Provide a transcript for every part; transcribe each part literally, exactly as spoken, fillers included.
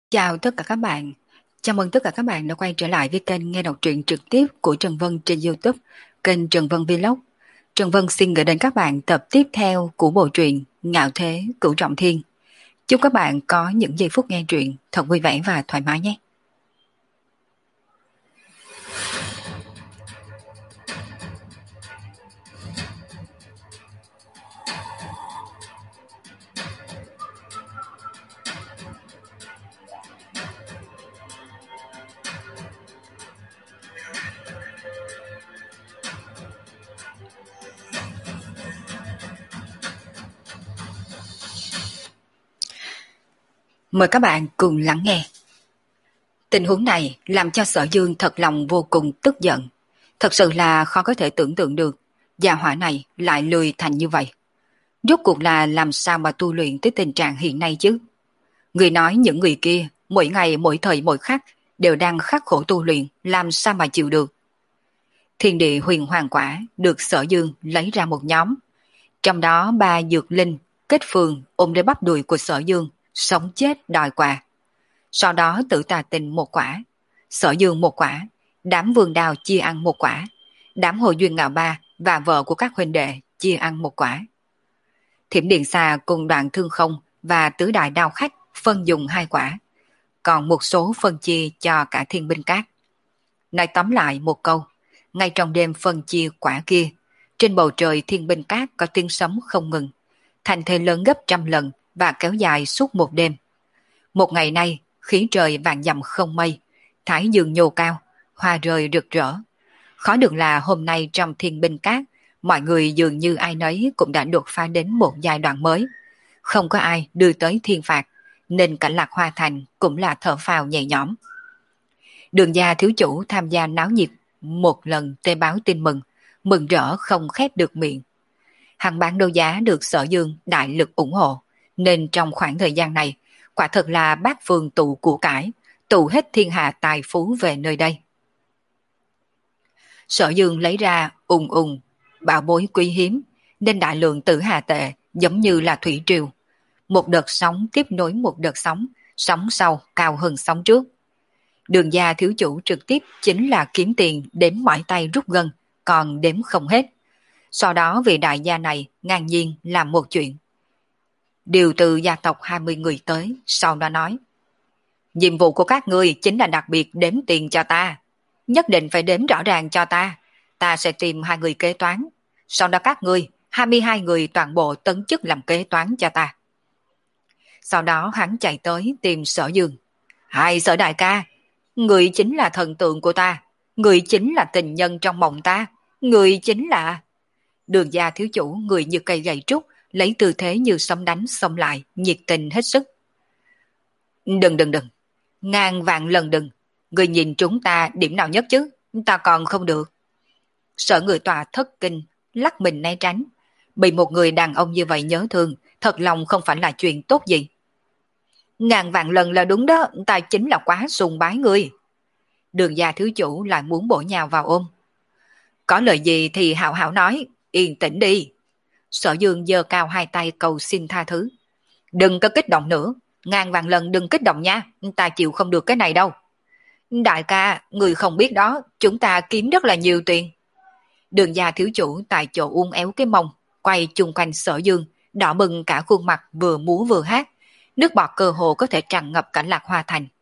Chào tất cả các bạn. Chào mừng tất cả các bạn đã quay trở lại với kênh nghe đọc truyện trực tiếp của Trần Vân trên YouTube, kênh Trần Vân Vlog. Trần Vân xin gửi đến các bạn tập tiếp theo của bộ truyện Ngạo Thế Cửu Trọng Thiên. Chúc các bạn có những giây phút nghe truyện thật vui vẻ và thoải mái nhé. Mời các bạn cùng lắng nghe. Tình huống này làm cho Sở Dương thật lòng vô cùng tức giận. Thật sự là khó có thể tưởng tượng được gia hỏa này lại lười thành như vậy. Rốt cuộc là làm sao mà tu luyện tới tình trạng hiện nay chứ? Người nói những người kia mỗi ngày mỗi thời mỗi khắc đều đang khắc khổ tu luyện, làm sao mà chịu được. Thiên địa huyền hoàng quả được Sở Dương lấy ra một nhóm. Trong đó ba dược linh kết phường ôm lấy bắp đùi của Sở Dương, sống chết đòi quà. Sau đó Tử Tà Tình một quả, Sở Dương một quả, đám Vương Đào chia ăn một quả, đám Hồ Duyên Ngạo Ba và vợ của các huynh đệ chia ăn một quả. Thiểm Điện Xà cùng Đoạn Thương Không và Tứ Đại Đao Khách phân dùng hai quả, còn một số phân chia cho cả Thiên Binh Các. Nói tóm lại một câu, ngay trong đêm phân chia quả kia, trên bầu trời Thiên Binh Các có tiếng sấm không ngừng, thành thế lớn gấp trăm lần và kéo dài suốt một đêm. Một ngày nay, khí trời vạn dặm không mây, thái dương nhô cao, hoa rơi rực rỡ. Khó được là hôm nay trong Thiên Binh Các, mọi người dường như ai nấy cũng đã đột phá đến một giai đoạn mới. Không có ai đưa tới thiên phạt, nên cả Lạc Hoa Thành cũng là thở phào nhẹ nhõm. Đường gia thiếu chủ tham gia náo nhiệt, một lần tê báo tin mừng, mừng rỡ không khép được miệng. Hàng bán đấu giá được Sở Dương đại lực ủng hộ, nên trong khoảng thời gian này, quả thật là bát phương tụ của cải, tụ hết thiên hạ tài phú về nơi đây. Sở Dương lấy ra ùng ùng, bảo bối quý hiếm, nên đại lượng tử hà tệ giống như là thủy triều. Một đợt sóng tiếp nối một đợt sóng, sóng sau cao hơn sóng trước. Đường gia thiếu chủ trực tiếp chính là kiếm tiền đếm mỏi tay rút gân, còn đếm không hết. Sau đó vị đại gia này ngang nhiên làm một chuyện. Điều từ gia tộc hai mươi người tới, sau đó nói: nhiệm vụ của các ngươi chính là đặc biệt đếm tiền cho ta. Nhất định phải đếm rõ ràng cho ta. Ta sẽ tìm hai người kế toán. Sau đó các ngươi, hai mươi hai người toàn bộ tấn chức làm kế toán cho ta. Sau đó hắn chạy tới tìm Sở Dương. Hai Sở đại ca, người chính là thần tượng của ta. Người chính là tình nhân trong mộng ta. Người chính là... Đường gia thiếu chủ người như cây gậy trúc, lấy tư thế như sấm đánh xông lại, nhiệt tình hết sức. Đừng đừng đừng, ngàn vạn lần đừng, người nhìn chúng ta điểm nào nhất chứ, ta còn không được. Sợ người tòa thất kinh, lắc mình né tránh. Bị một người đàn ông như vậy nhớ thương, thật lòng không phải là chuyện tốt gì. Ngàn vạn lần là đúng đó, ta chính là quá sùng bái người. Đường gia thiếu chủ lại muốn bổ nhào vào ôm. Có lời gì thì hảo hảo nói, yên tĩnh đi. Sở Dương giơ cao hai tay cầu xin tha thứ. Đừng có kích động nữa, ngàn vạn lần đừng kích động nha, ta chịu không được cái này đâu. Đại ca, người không biết đó, chúng ta kiếm rất là nhiều tiền. Đường gia thiếu chủ tại chỗ uốn éo cái mông, quay chung quanh Sở Dương, đỏ bừng cả khuôn mặt, vừa múa vừa hát, nước bọt cơ hồ có thể tràn ngập cả Lạc Hoa Thành.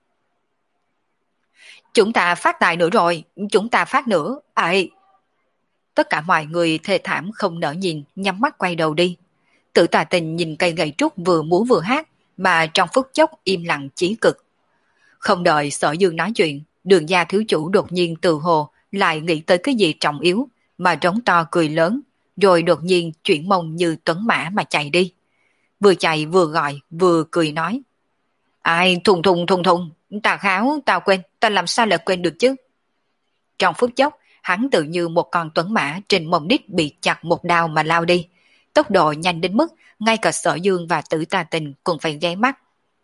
Chúng ta phát tài nữa rồi, chúng ta phát nữa, ai... Tất cả mọi người thê thảm không nỡ nhìn, nhắm mắt quay đầu đi. Tử Tà Tình nhìn cây gậy trúc vừa múa vừa hát, mà trong phút chốc im lặng chí cực. Không đợi Sở Dương nói chuyện, đường gia thiếu chủ đột nhiên từ hồ lại nghĩ tới cái gì trọng yếu, mà trống to cười lớn, rồi đột nhiên chuyển mông như tuấn mã mà chạy đi. Vừa chạy vừa gọi, vừa cười nói. Ai thùng thùng thùng thùng, ta kháo, ta quên, ta làm sao lại quên được chứ. Trong phút chốc, hắn tự như một con tuấn mã trên mông đít bị chặt một đao mà lao đi. Tốc độ nhanh đến mức ngay cả Sở Dương và Tử Tà Tình cũng phải ghé mắt.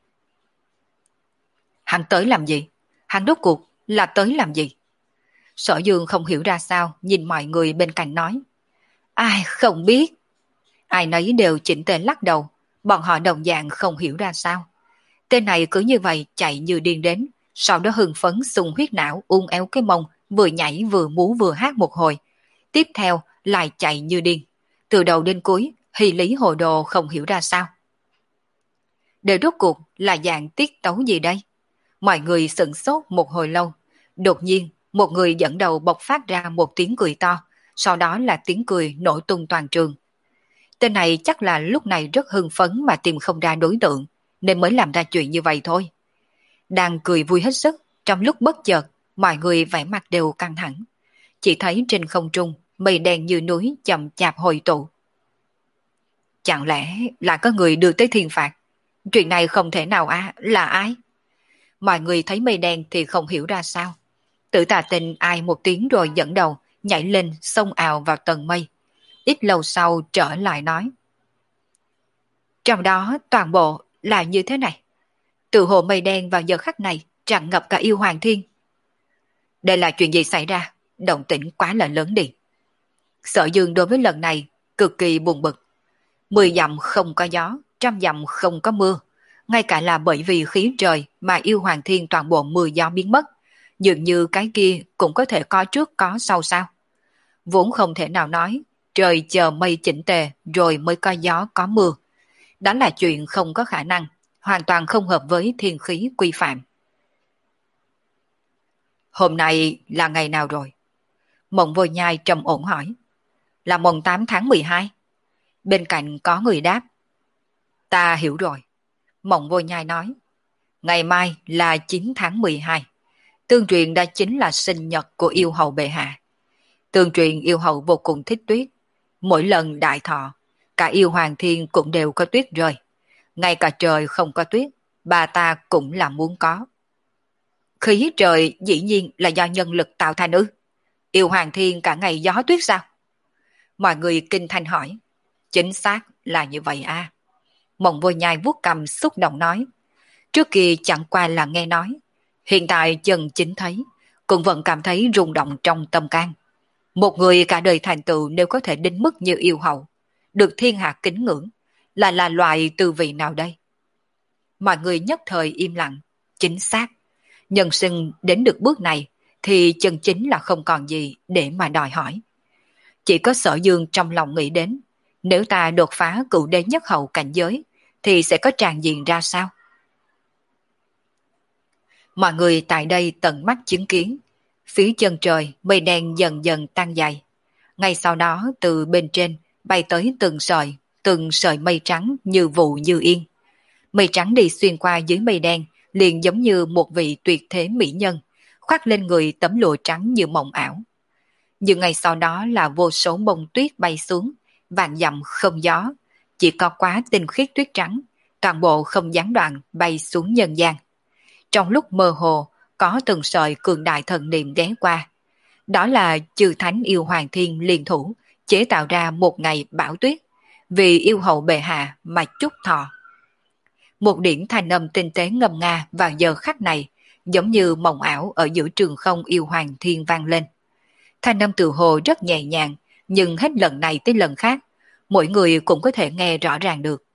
Hắn tới làm gì? Hắn rốt cuộc là tới làm gì? Sở Dương không hiểu ra sao, nhìn mọi người bên cạnh nói. Ai không biết. Ai nấy đều chỉnh tề lắc đầu, bọn họ đồng dạng không hiểu ra sao. Tên này cứ như vậy chạy như điên đến, sau đó hưng phấn sung huyết não uốn éo cái mông, vừa nhảy vừa múa vừa hát một hồi. Tiếp theo lại chạy như điên. Từ đầu đến cuối, Hy Lý hồ đồ không hiểu ra sao. Để rốt cuộc là dạng tiết tấu gì đây? Mọi người sửng sốt một hồi lâu. Đột nhiên, một người dẫn đầu bộc phát ra một tiếng cười to, sau đó là tiếng cười nổ tung toàn trường. Tên này chắc là lúc này rất hưng phấn mà tìm không ra đối tượng, nên mới làm ra chuyện như vậy thôi. Đang cười vui hết sức, trong lúc bất chợt, mọi người vẻ mặt đều căng thẳng. Chỉ thấy trên không trung, mây đen như núi chậm chạp hồi tụ. Chẳng lẽ là có người đưa tới thiên phạt? Chuyện này không thể nào à, là ai? Mọi người thấy mây đen thì không hiểu ra sao. Tử Tà Tinh ai một tiếng rồi dẫn đầu, nhảy lên xông ào vào tầng mây. Ít lâu sau trở lại nói. Trong đó toàn bộ là như thế này. Từ hồ mây đen vào giờ khắc này tràn ngập cả yêu hoàng thiên. Đây là chuyện gì xảy ra? Động tĩnh quá là lớn đi. Sở Dương đối với lần này cực kỳ buồn bực. Mười dặm không có gió, trăm dặm không có mưa. Ngay cả là bởi vì khí trời mà yêu hoàng thiên toàn bộ mưa gió biến mất. Dường như cái kia cũng có thể có trước có sau sao. Vốn không thể nào nói, trời chờ mây chỉnh tề rồi mới có gió có mưa. Đó là chuyện không có khả năng, hoàn toàn không hợp với thiên khí quy phạm. Hôm nay là ngày nào rồi? Mộng Vô Nhai trầm ổn hỏi. Là mùng tám tháng mười hai. Bên cạnh có người đáp. Ta hiểu rồi. Mộng Vô Nhai nói. Ngày mai là chín tháng mười hai. Tương truyền đã chính là sinh nhật của yêu hầu bệ hạ. Tương truyền yêu hầu vô cùng thích tuyết. Mỗi lần đại thọ, cả yêu hoàng thiên cũng đều có tuyết rơi. Ngay cả trời không có tuyết, bà ta cũng là muốn có. Khí trời dĩ nhiên là do nhân lực tạo thành ư? Yêu hoàng thiên cả ngày gió tuyết sao? Mọi người kinh thanh hỏi. Chính xác là như vậy à. Mộng Vô Nhai vuốt cầm xúc động nói. Trước kia chẳng qua là nghe nói. Hiện tại chân chính thấy, cũng vẫn cảm thấy rung động trong tâm can. Một người cả đời thành tựu nếu có thể đến mức như yêu hậu, được thiên hạ kính ngưỡng, là là loại tư vị nào đây? Mọi người nhất thời im lặng. Chính xác. Nhân sinh đến được bước này thì chân chính là không còn gì để mà đòi hỏi. Chỉ có Sở Dương trong lòng nghĩ đến, nếu ta đột phá cựu đế nhất hậu cảnh giới thì sẽ có tràng diện ra sao? Mọi người tại đây tận mắt chứng kiến, phía chân trời mây đen dần dần tăng dày. Ngay sau đó từ bên trên bay tới từng sợi, từng sợi mây trắng như vụ như yên. Mây trắng đi xuyên qua dưới mây đen liền giống như một vị tuyệt thế mỹ nhân, khoác lên người tấm lụa trắng như mộng ảo. Nhưng ngày sau đó là vô số bông tuyết bay xuống, vạn dặm không gió, chỉ có quá tinh khiết tuyết trắng, toàn bộ không gián đoạn bay xuống nhân gian. Trong lúc mơ hồ, có từng sợi cường đại thần niệm ghé qua. Đó là chư thánh yêu hoàng thiên liên thủ, chế tạo ra một ngày bão tuyết, vì yêu hậu bệ hạ mà chúc thọ. Một điểm thanh âm tinh tế ngâm nga vào giờ khắc này, giống như mộng ảo ở giữa trường không yêu hoàng thiên vang lên. Thanh âm tự hồ rất nhẹ nhàng, nhưng hết lần này tới lần khác, mỗi người cũng có thể nghe rõ ràng được.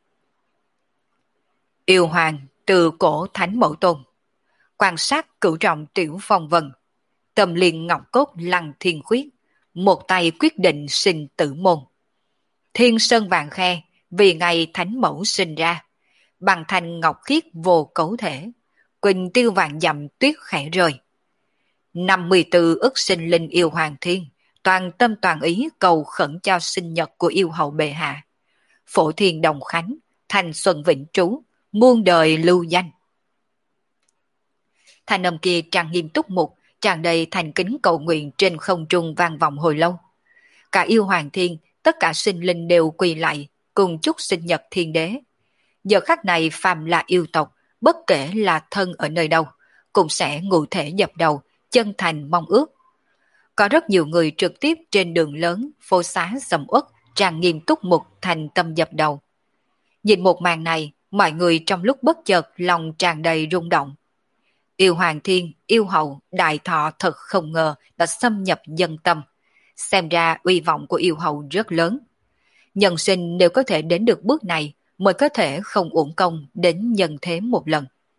Yêu hoàng từ cổ thánh mẫu tôn, quan sát cửu trọng tiểu phong vân, tâm liên ngọc cốt lăng thiên khuyết, một tay quyết định sinh tử môn. Thiên sơn vàng khe, vì ngày thánh mẫu sinh ra, bằng thành ngọc khiết vô cấu thể, quỳnh tiêu vàng dặm tuyết khẽ rơi. năm mươi tư ức sinh linh yêu hoàng thiên, toàn tâm toàn ý cầu khẩn cho sinh nhật của yêu hậu bệ hạ. Phổ thiên đồng khánh, thành xuân vĩnh trú, muôn đời lưu danh. Thanh âm kia tràn nghiêm túc mục, tràn đầy thành kính cầu nguyện trên không trung vang vọng hồi lâu. Cả yêu hoàng thiên, tất cả sinh linh đều quỳ lại, cùng chúc sinh nhật thiên đế. Giờ khắc này phàm là yêu tộc, bất kể là thân ở nơi đâu, cũng sẽ ngụ thể dập đầu, chân thành mong ước. Có rất nhiều người trực tiếp trên đường lớn, phố xá sầm uất, tràn nghiêm túc mục thành tâm dập đầu. Nhìn một màn này, mọi người trong lúc bất chợt lòng tràn đầy rung động. Yêu hoàng thiên, yêu hậu, đại thọ thật không ngờ đã xâm nhập dân tâm. Xem ra uy vọng của yêu hậu rất lớn. Nhân sinh nếu có thể đến được bước này mới có thể không uổng công đến nhân thế một lần.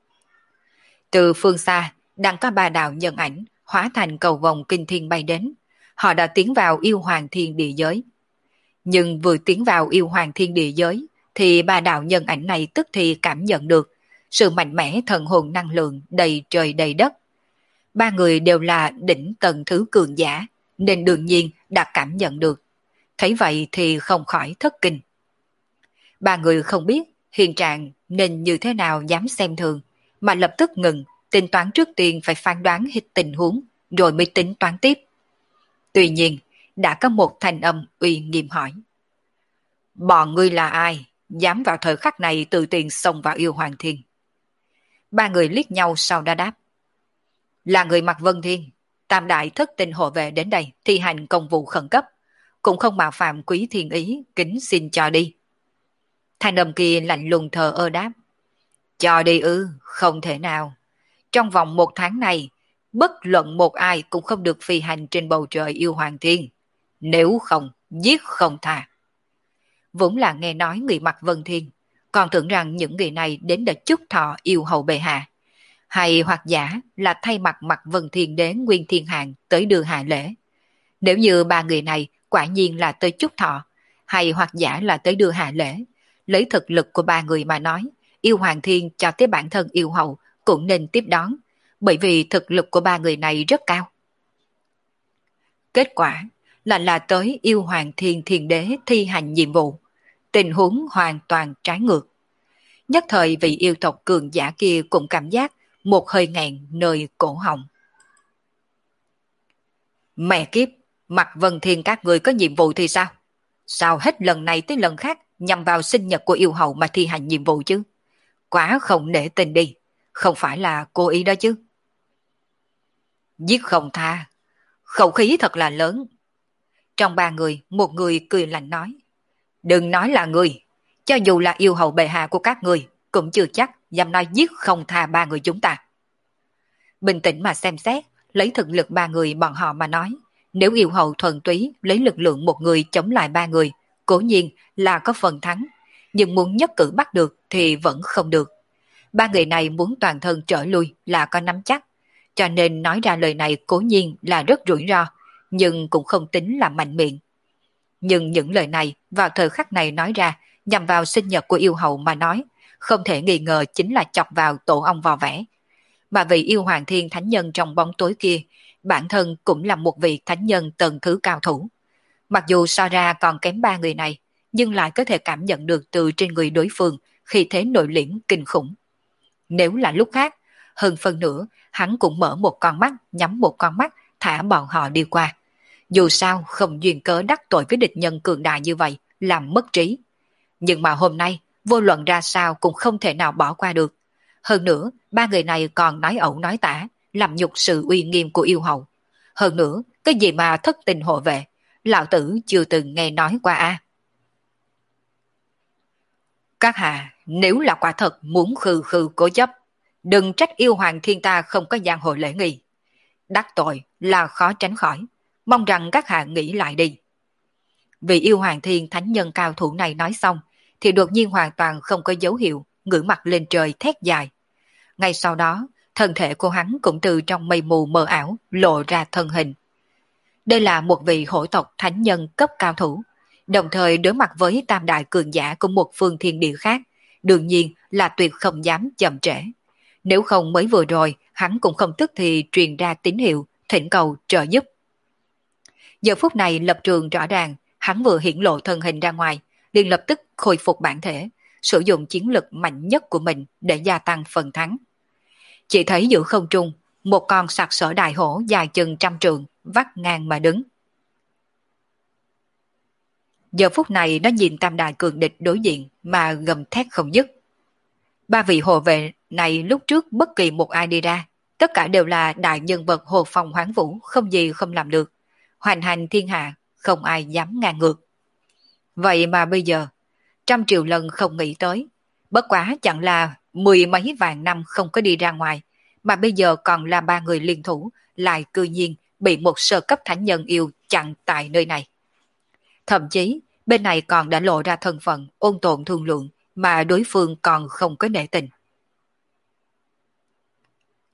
Từ phương xa, đang có ba đạo nhân ảnh hóa thành cầu vồng kinh thiên bay đến. Họ đã tiến vào yêu hoàng thiên địa giới. Nhưng vừa tiến vào yêu hoàng thiên địa giới, thì ba đạo nhân ảnh này tức thì cảm nhận được sự mạnh mẽ thần hồn năng lượng đầy trời đầy đất. Ba người đều là đỉnh tầng thứ cường giả, nên đương nhiên đã cảm nhận được. Thấy vậy thì không khỏi thất kinh. Ba người không biết hiện trạng nên như thế nào dám xem thường, mà lập tức ngừng, tính toán trước tiên phải phán đoán hết tình huống, rồi mới tính toán tiếp. Tuy nhiên, đã có một thanh âm uy nghiêm hỏi. Bọn ngươi là ai? Dám vào thời khắc này tự tiền xông vào yêu hoàng thiên. Ba người liếc nhau sau đã đáp. Là người mặc vân thiên, tam đại thất tinh hộ vệ đến đây thi hành công vụ khẩn cấp, cũng không mạo phạm quý thiên ý, kính xin cho đi. Thanh âm kia lạnh lùng thờ ơ đáp. Cho đi ư, không thể nào. Trong vòng một tháng này, bất luận một ai cũng không được phi hành trên bầu trời yêu hoàng thiên. Nếu không, giết không tha. Vốn là nghe nói người mặc vân thiên, còn tưởng rằng những người này đến để chúc thọ yêu hầu bệ hạ. Hay hoặc giả là thay mặt mặt vân thiên đế Nguyên Thiên Hạng tới đưa hạ lễ. Nếu như ba người này quả nhiên là tới chúc thọ, hay hoặc giả là tới đưa hạ lễ, lấy thực lực của ba người mà nói, yêu hoàng thiên cho tới bản thân yêu hầu cũng nên tiếp đón, bởi vì thực lực của ba người này rất cao. Kết quả là là tới yêu hoàng thiên thiên đế thi hành nhiệm vụ, tình huống hoàn toàn trái ngược. Nhất thời vị yêu tộc cường giả kia cũng cảm giác một hơi nghẹn nơi cổ họng. Mẹ kiếp, mặt vân thiên các người có nhiệm vụ thì sao? Sao hết lần này tới lần khác nhằm vào sinh nhật của yêu hầu mà thi hành nhiệm vụ chứ? Quá không nể tình đi, không phải là cố ý đó chứ. Giết không tha, khẩu khí thật là lớn. Trong ba người, một người cười lạnh nói. Đừng nói là người, cho dù là yêu hầu bệ hạ của các người, cũng chưa chắc dám nói giết không tha ba người chúng ta. Bình tĩnh mà xem xét, lấy thực lực ba người bọn họ mà nói, nếu yêu hầu thuần túy lấy lực lượng một người chống lại ba người, cố nhiên là có phần thắng, nhưng muốn nhất cử bắt được thì vẫn không được. Ba người này muốn toàn thân trở lui là có nắm chắc, cho nên nói ra lời này cố nhiên là rất rủi ro, nhưng cũng không tính là mạnh miệng. Nhưng những lời này vào thời khắc này nói ra, nhằm vào sinh nhật của yêu hầu mà nói, không thể nghi ngờ chính là chọc vào tổ ong vò vẽ. Mà vị yêu hoàng thiên thánh nhân trong bóng tối kia, bản thân cũng là một vị thánh nhân tầng thứ cao thủ. Mặc dù so ra còn kém ba người này, nhưng lại có thể cảm nhận được từ trên người đối phương khi thế nội liễm kinh khủng. Nếu là lúc khác, hơn phân nửa, hắn cũng mở một con mắt, nhắm một con mắt, thả bọn họ đi qua. Dù sao không duyên cớ đắc tội với địch nhân cường đại như vậy, làm mất trí. Nhưng mà hôm nay, vô luận ra sao cũng không thể nào bỏ qua được. Hơn nữa, ba người này còn nói ẩu nói tả, làm nhục sự uy nghiêm của yêu hầu. Hơn nữa, cái gì mà thất tình hộ vệ, lão tử chưa từng nghe nói qua a. Các hạ, nếu là quả thật muốn khư khư cố chấp, đừng trách yêu hoàng thiên ta không có giang hồ lễ nghi. Đắc tội là khó tránh khỏi, mong rằng các hạ nghĩ lại đi. Vì yêu hoàng thiên thánh nhân cao thủ này nói xong, thì đột nhiên hoàn toàn không có dấu hiệu, ngửa mặt lên trời thét dài. Ngay sau đó, thân thể của hắn cũng từ trong mây mù mờ ảo lộ ra thân hình. Đây là một vị hổ tộc thánh nhân cấp cao thủ, đồng thời đối mặt với tam đại cường giả của một phương thiên địa khác, đương nhiên là tuyệt không dám chậm trễ. Nếu không mới vừa rồi, hắn cũng không tức thì truyền ra tín hiệu, thỉnh cầu trợ giúp. Giờ phút này lập trường rõ ràng, hắn vừa hiển lộ thân hình ra ngoài, liền lập tức khôi phục bản thể, sử dụng chiến lực mạnh nhất của mình để gia tăng phần thắng. Chỉ thấy giữa không trung, một con sặc sỡ đại hổ dài chừng trăm trượng, vắt ngang mà đứng. Giờ phút này nó nhìn tam đại cường địch đối diện mà gầm thét không dứt. Ba vị hộ vệ này lúc trước bất kỳ một ai đi ra, tất cả đều là đại nhân vật hồ phong hoáng vũ, không gì không làm được. Hoành hành thiên hạ, không ai dám ngang ngược. Vậy mà bây giờ, trăm triệu lần không nghĩ tới, bất quá chẳng là mười mấy vạn năm không có đi ra ngoài, mà bây giờ còn là ba người liên thủ, lại cư nhiên bị một sơ cấp thánh nhân yêu chặn tại nơi này. Thậm chí, bên này còn đã lộ ra thân phận ôn tồn thương lượng, mà đối phương còn không có nể tình.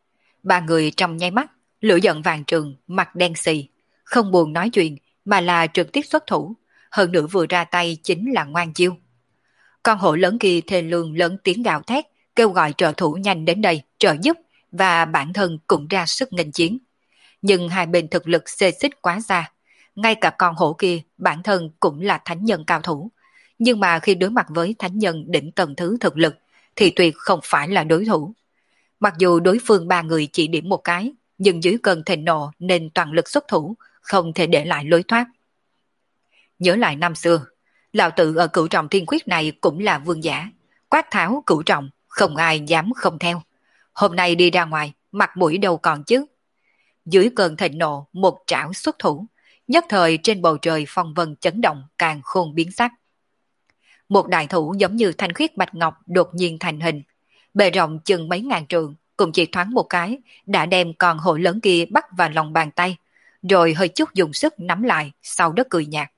Ba người trong nháy mắt, lửa giận vàng trường, mặt đen xì, không buồn nói chuyện mà là trực tiếp xuất thủ, hơn nữa vừa ra tay chính là ngoan chiêu. Con hổ lớn kia thê lương lớn tiếng gào thét, kêu gọi trợ thủ nhanh đến đây trợ giúp và bản thân cũng ra sức nghênh chiến. Nhưng hai bên thực lực xê xích quá xa, ngay cả con hổ kia bản thân cũng là thánh nhân cao thủ, nhưng mà khi đối mặt với thánh nhân đỉnh tầng thứ thực lực thì tuyệt không phải là đối thủ. Mặc dù đối phương ba người chỉ điểm một cái, nhưng dưới cơn thịnh nộ nên toàn lực xuất thủ, không thể để lại lối thoát. Nhớ lại năm xưa, lão tự ở cửu trọng thiên quyết này cũng là vương giả, quát tháo cửu trọng, không ai dám không theo. Hôm nay đi ra ngoài, mặt mũi đâu còn chứ. Dưới cơn thịnh nộ, một trảo xuất thủ, nhất thời trên bầu trời phong vân chấn động càng khôn biến sắc. Một đại thủ giống như thanh khiết bạch ngọc đột nhiên thành hình, bề rộng chừng mấy ngàn trượng, cũng chỉ thoáng một cái, đã đem con hổ lớn kia bắt vào lòng bàn tay, rồi hơi chút dùng sức nắm lại, sau đó cười nhạt.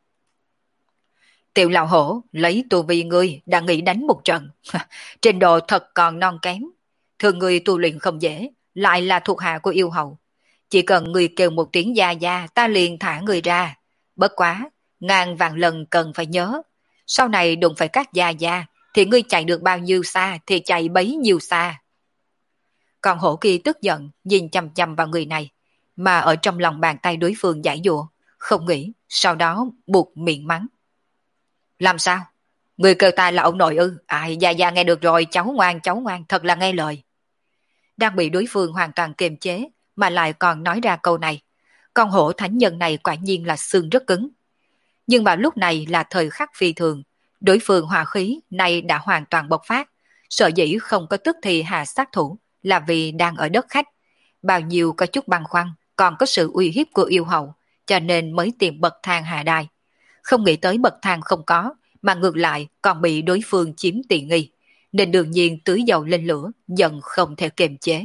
Tiểu lão hổ, lấy tu vi ngươi đã nghĩ đánh một trận, trình độ thật còn non kém. Thường người tu luyện không dễ, lại là thuộc hạ của yêu hậu. Chỉ cần người kêu một tiếng gia gia, ta liền thả người ra. Bất quá, ngàn vạn lần cần phải nhớ. Sau này đụng phải các gia gia, thì ngươi chạy được bao nhiêu xa thì chạy bấy nhiêu xa. Còn hổ kia tức giận, nhìn chằm chằm vào người này, mà ở trong lòng bàn tay đối phương giải dụa, không nghĩ, sau đó buộc miệng mắng. Làm sao? Người kêu ta là ông nội ư? Ai, gia gia nghe được rồi, cháu ngoan, cháu ngoan, thật là nghe lời. Đang bị đối phương hoàn toàn kiềm chế, mà lại còn nói ra câu này. Con hổ thánh nhân này quả nhiên là xương rất cứng. Nhưng mà lúc này là thời khắc phi thường, đối phương hòa khí này đã hoàn toàn bộc phát, sợ dĩ không có tức thì hạ sát thủ là vì đang ở đất khách, bao nhiêu có chút băn khoăn, còn có sự uy hiếp của yêu hậu, cho nên mới tìm bậc thang hạ đài. Không nghĩ tới bậc thang không có, mà ngược lại còn bị đối phương chiếm tiện nghi, nên đương nhiên tưới dầu lên lửa, giận không thể kiềm chế.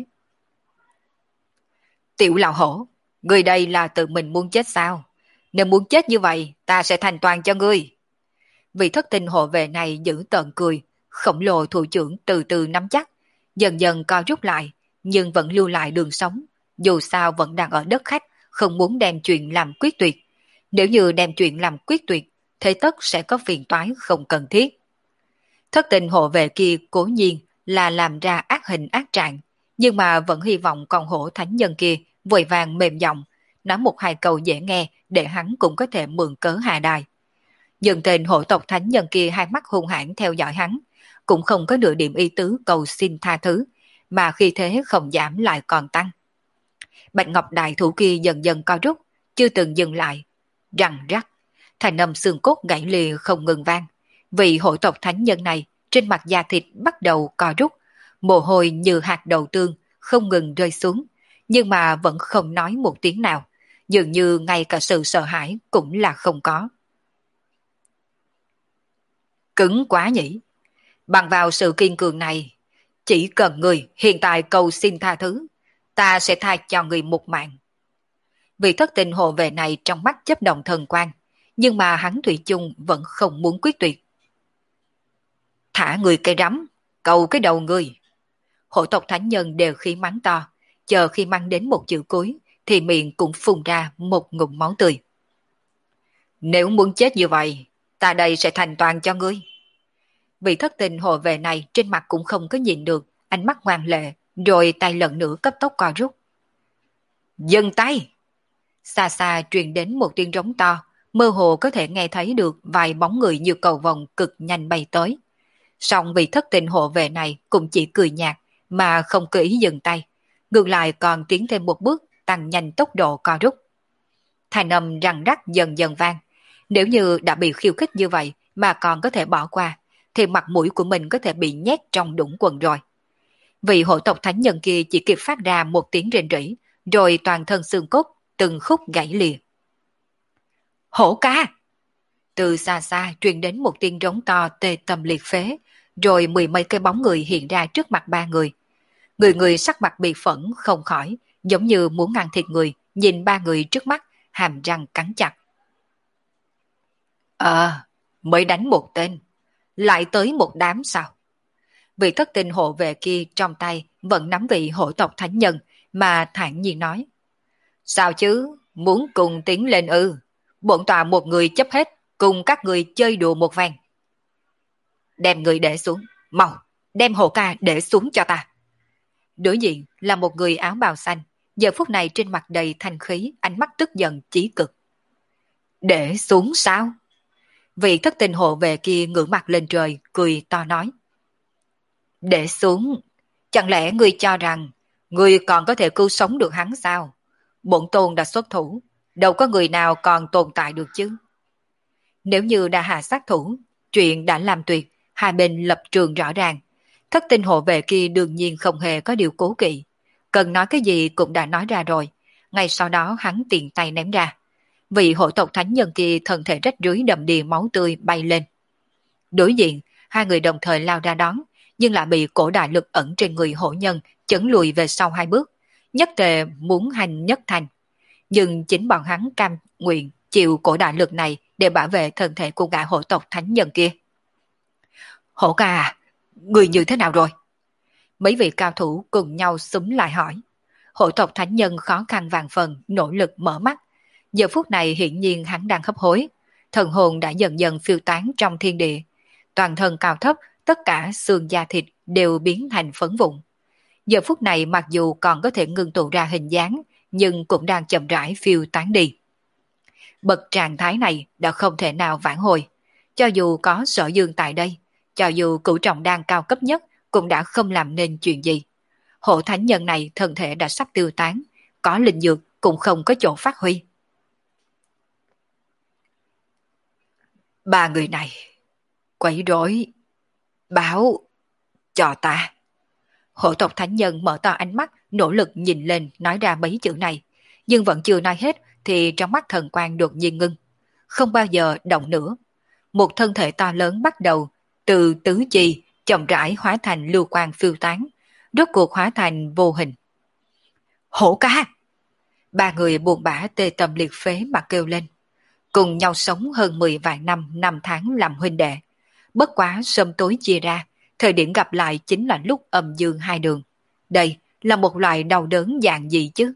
Tiểu lão hổ, người đây là tự mình muốn chết sao? Nếu muốn chết như vậy, ta sẽ thành toàn cho ngươi. Vị thất tinh hộ vệ này giữ tợn cười, khổng lồ thủ trưởng từ từ nắm chắc, dần dần co rút lại, nhưng vẫn lưu lại đường sống. Dù sao vẫn đang ở đất khách, không muốn đem chuyện làm quyết tuyệt. Nếu như đem chuyện làm quyết tuyệt, thế tất sẽ có phiền toái không cần thiết. Thất tình hộ vệ kia cố nhiên là làm ra ác hình ác trạng, nhưng mà vẫn hy vọng con hổ thánh nhân kia vội vàng mềm giọng, nói một hai câu dễ nghe để hắn cũng có thể mượn cớ hạ đài. Nhưng tên hổ tộc thánh nhân kia hai mắt hung hãn theo dõi hắn, cũng không có nửa điểm ý tứ cầu xin tha thứ, mà khi thế không giảm lại còn tăng. Bạch Ngọc đại thủ kia dần dần co rút, chưa từng dừng lại. Răng rắc, thành âm xương cốt gãy lìa không ngừng vang. Vị hổ tộc thánh nhân này trên mặt da thịt bắt đầu co rút, mồ hôi như hạt đậu tương không ngừng rơi xuống, nhưng mà vẫn không nói một tiếng nào, dường như ngay cả sự sợ hãi cũng là không có. Cứng quá nhỉ? Bằng vào sự kiên cường này, chỉ cần người hiện tại cầu xin tha thứ, ta sẽ tha cho người một mạng. Vị thất tình hộ vệ này trong mắt chấp động thần quang, nhưng mà hắn thủy chung vẫn không muốn quyết tuyệt. Thả người cây rắm, cầu cái đầu người. Hộ tộc thánh nhân đều khí mắng to, chờ khi mang đến một chữ cuối thì miệng cũng phun ra một ngụm máu tươi. Nếu muốn chết như vậy, ta đây sẽ thành toàn cho ngươi. Vị thất tình hộ vệ này trên mặt cũng không có nhìn được, ánh mắt ngoan lệ, rồi tay lần nữa cấp tốc co rút. Dừng tay! Xa xa truyền đến một tiếng rống to, mơ hồ có thể nghe thấy được vài bóng người như cầu vồng cực nhanh bay tới. Song vị thất tình hộ vệ này cũng chỉ cười nhạt, mà không có ý dừng tay, ngược lại còn tiến thêm một bước, tăng nhanh tốc độ co rút. Thanh âm răng rắc dần dần vang. Nếu như đã bị khiêu khích như vậy mà còn có thể bỏ qua, thì mặt mũi của mình có thể bị nhét trong đũng quần rồi. Vị hộ tộc thánh nhân kia chỉ kịp phát ra một tiếng rền rỉ, rồi toàn thân xương cốt từng khúc gãy lìa. Hổ ca! Từ xa xa truyền đến một tiếng rống to tê tâm liệt phế, rồi mười mấy cái bóng người hiện ra trước mặt ba người. Người người sắc mặt bị phẫn không khỏi, giống như muốn ăn thịt người, nhìn ba người trước mắt, hàm răng cắn chặt. Ờ, mới đánh một tên, lại tới một đám sao? Vị thất tình hộ vệ kia trong tay vẫn nắm vị hộ tộc thánh nhân, mà thản nhiên nói. Sao chứ, muốn cùng tiến lên ư? Bổn tọa một người chấp hết, cùng các người chơi đùa một vàng. Đem người để xuống, mau, đem Hổ Ca để xuống cho ta. Đối diện là một người áo bào xanh, giờ phút này trên mặt đầy thanh khí, ánh mắt tức giận chí cực. Để xuống sao? Vị thất tình hộ vệ kia ngửa mặt lên trời, cười to nói. Để xuống, chẳng lẽ ngươi cho rằng ngươi còn có thể cứu sống được hắn sao? Bổn tôn đã xuất thủ, đâu có người nào còn tồn tại được chứ. Nếu như đã hạ sát thủ, chuyện đã làm tuyệt, hai bên lập trường rõ ràng. Thất tinh hộ vệ kia đương nhiên không hề có điều cố kỵ. Cần nói cái gì cũng đã nói ra rồi. Ngay sau đó hắn tiện tay ném ra. Vị hộ tộc thánh nhân kia thân thể rách rưới đầm đìa máu tươi bay lên. Đối diện, hai người đồng thời lao ra đón, nhưng lại bị cổ đại lực ẩn trên người hổ nhân chấn lùi về sau hai bước. Nhất tề muốn hành nhất thành. Nhưng chính bọn hắn cam nguyện chịu cổ đại lực này để bảo vệ thân thể của gã hộ tộc thánh nhân kia. Hổ ca à, người như thế nào rồi? Mấy vị cao thủ cùng nhau xúm lại hỏi. Hộ tộc thánh nhân khó khăn vàng phần, nỗ lực mở mắt. Giờ phút này hiển nhiên hắn đang hấp hối. Thần hồn đã dần dần phiêu tán trong thiên địa. Toàn thân cao thấp, tất cả xương da thịt đều biến thành phấn vụn. Giờ phút này mặc dù còn có thể ngưng tụ ra hình dáng, nhưng cũng đang chậm rãi phiêu tán đi. Bậc trạng thái này đã không thể nào vãn hồi. Cho dù có Sở Dương tại đây, cho dù cửu trọng đan cao cấp nhất cũng đã không làm nên chuyện gì. Hộ thánh nhân này thân thể đã sắp tiêu tán, có linh dược cũng không có chỗ phát huy. Ba người này, quấy rối, báo cho ta. Hộ tộc thánh nhân mở to ánh mắt, nỗ lực nhìn lên nói ra mấy chữ này, nhưng vẫn chưa nói hết thì trong mắt thần quang đột nhiên ngưng, không bao giờ động nữa. Một thân thể to lớn bắt đầu từ tứ chi chậm rãi hóa thành lưu quang phiêu tán, rốt cuộc hóa thành vô hình. Hổ ca! Ba người buồn bã tê tâm liệt phế mà kêu lên. Cùng nhau sống hơn mười vài năm, năm tháng làm huynh đệ. Bất quá sớm tối chia ra, thời điểm gặp lại chính là lúc âm dương hai đường. Đây là một loại đau đớn dạng gì chứ?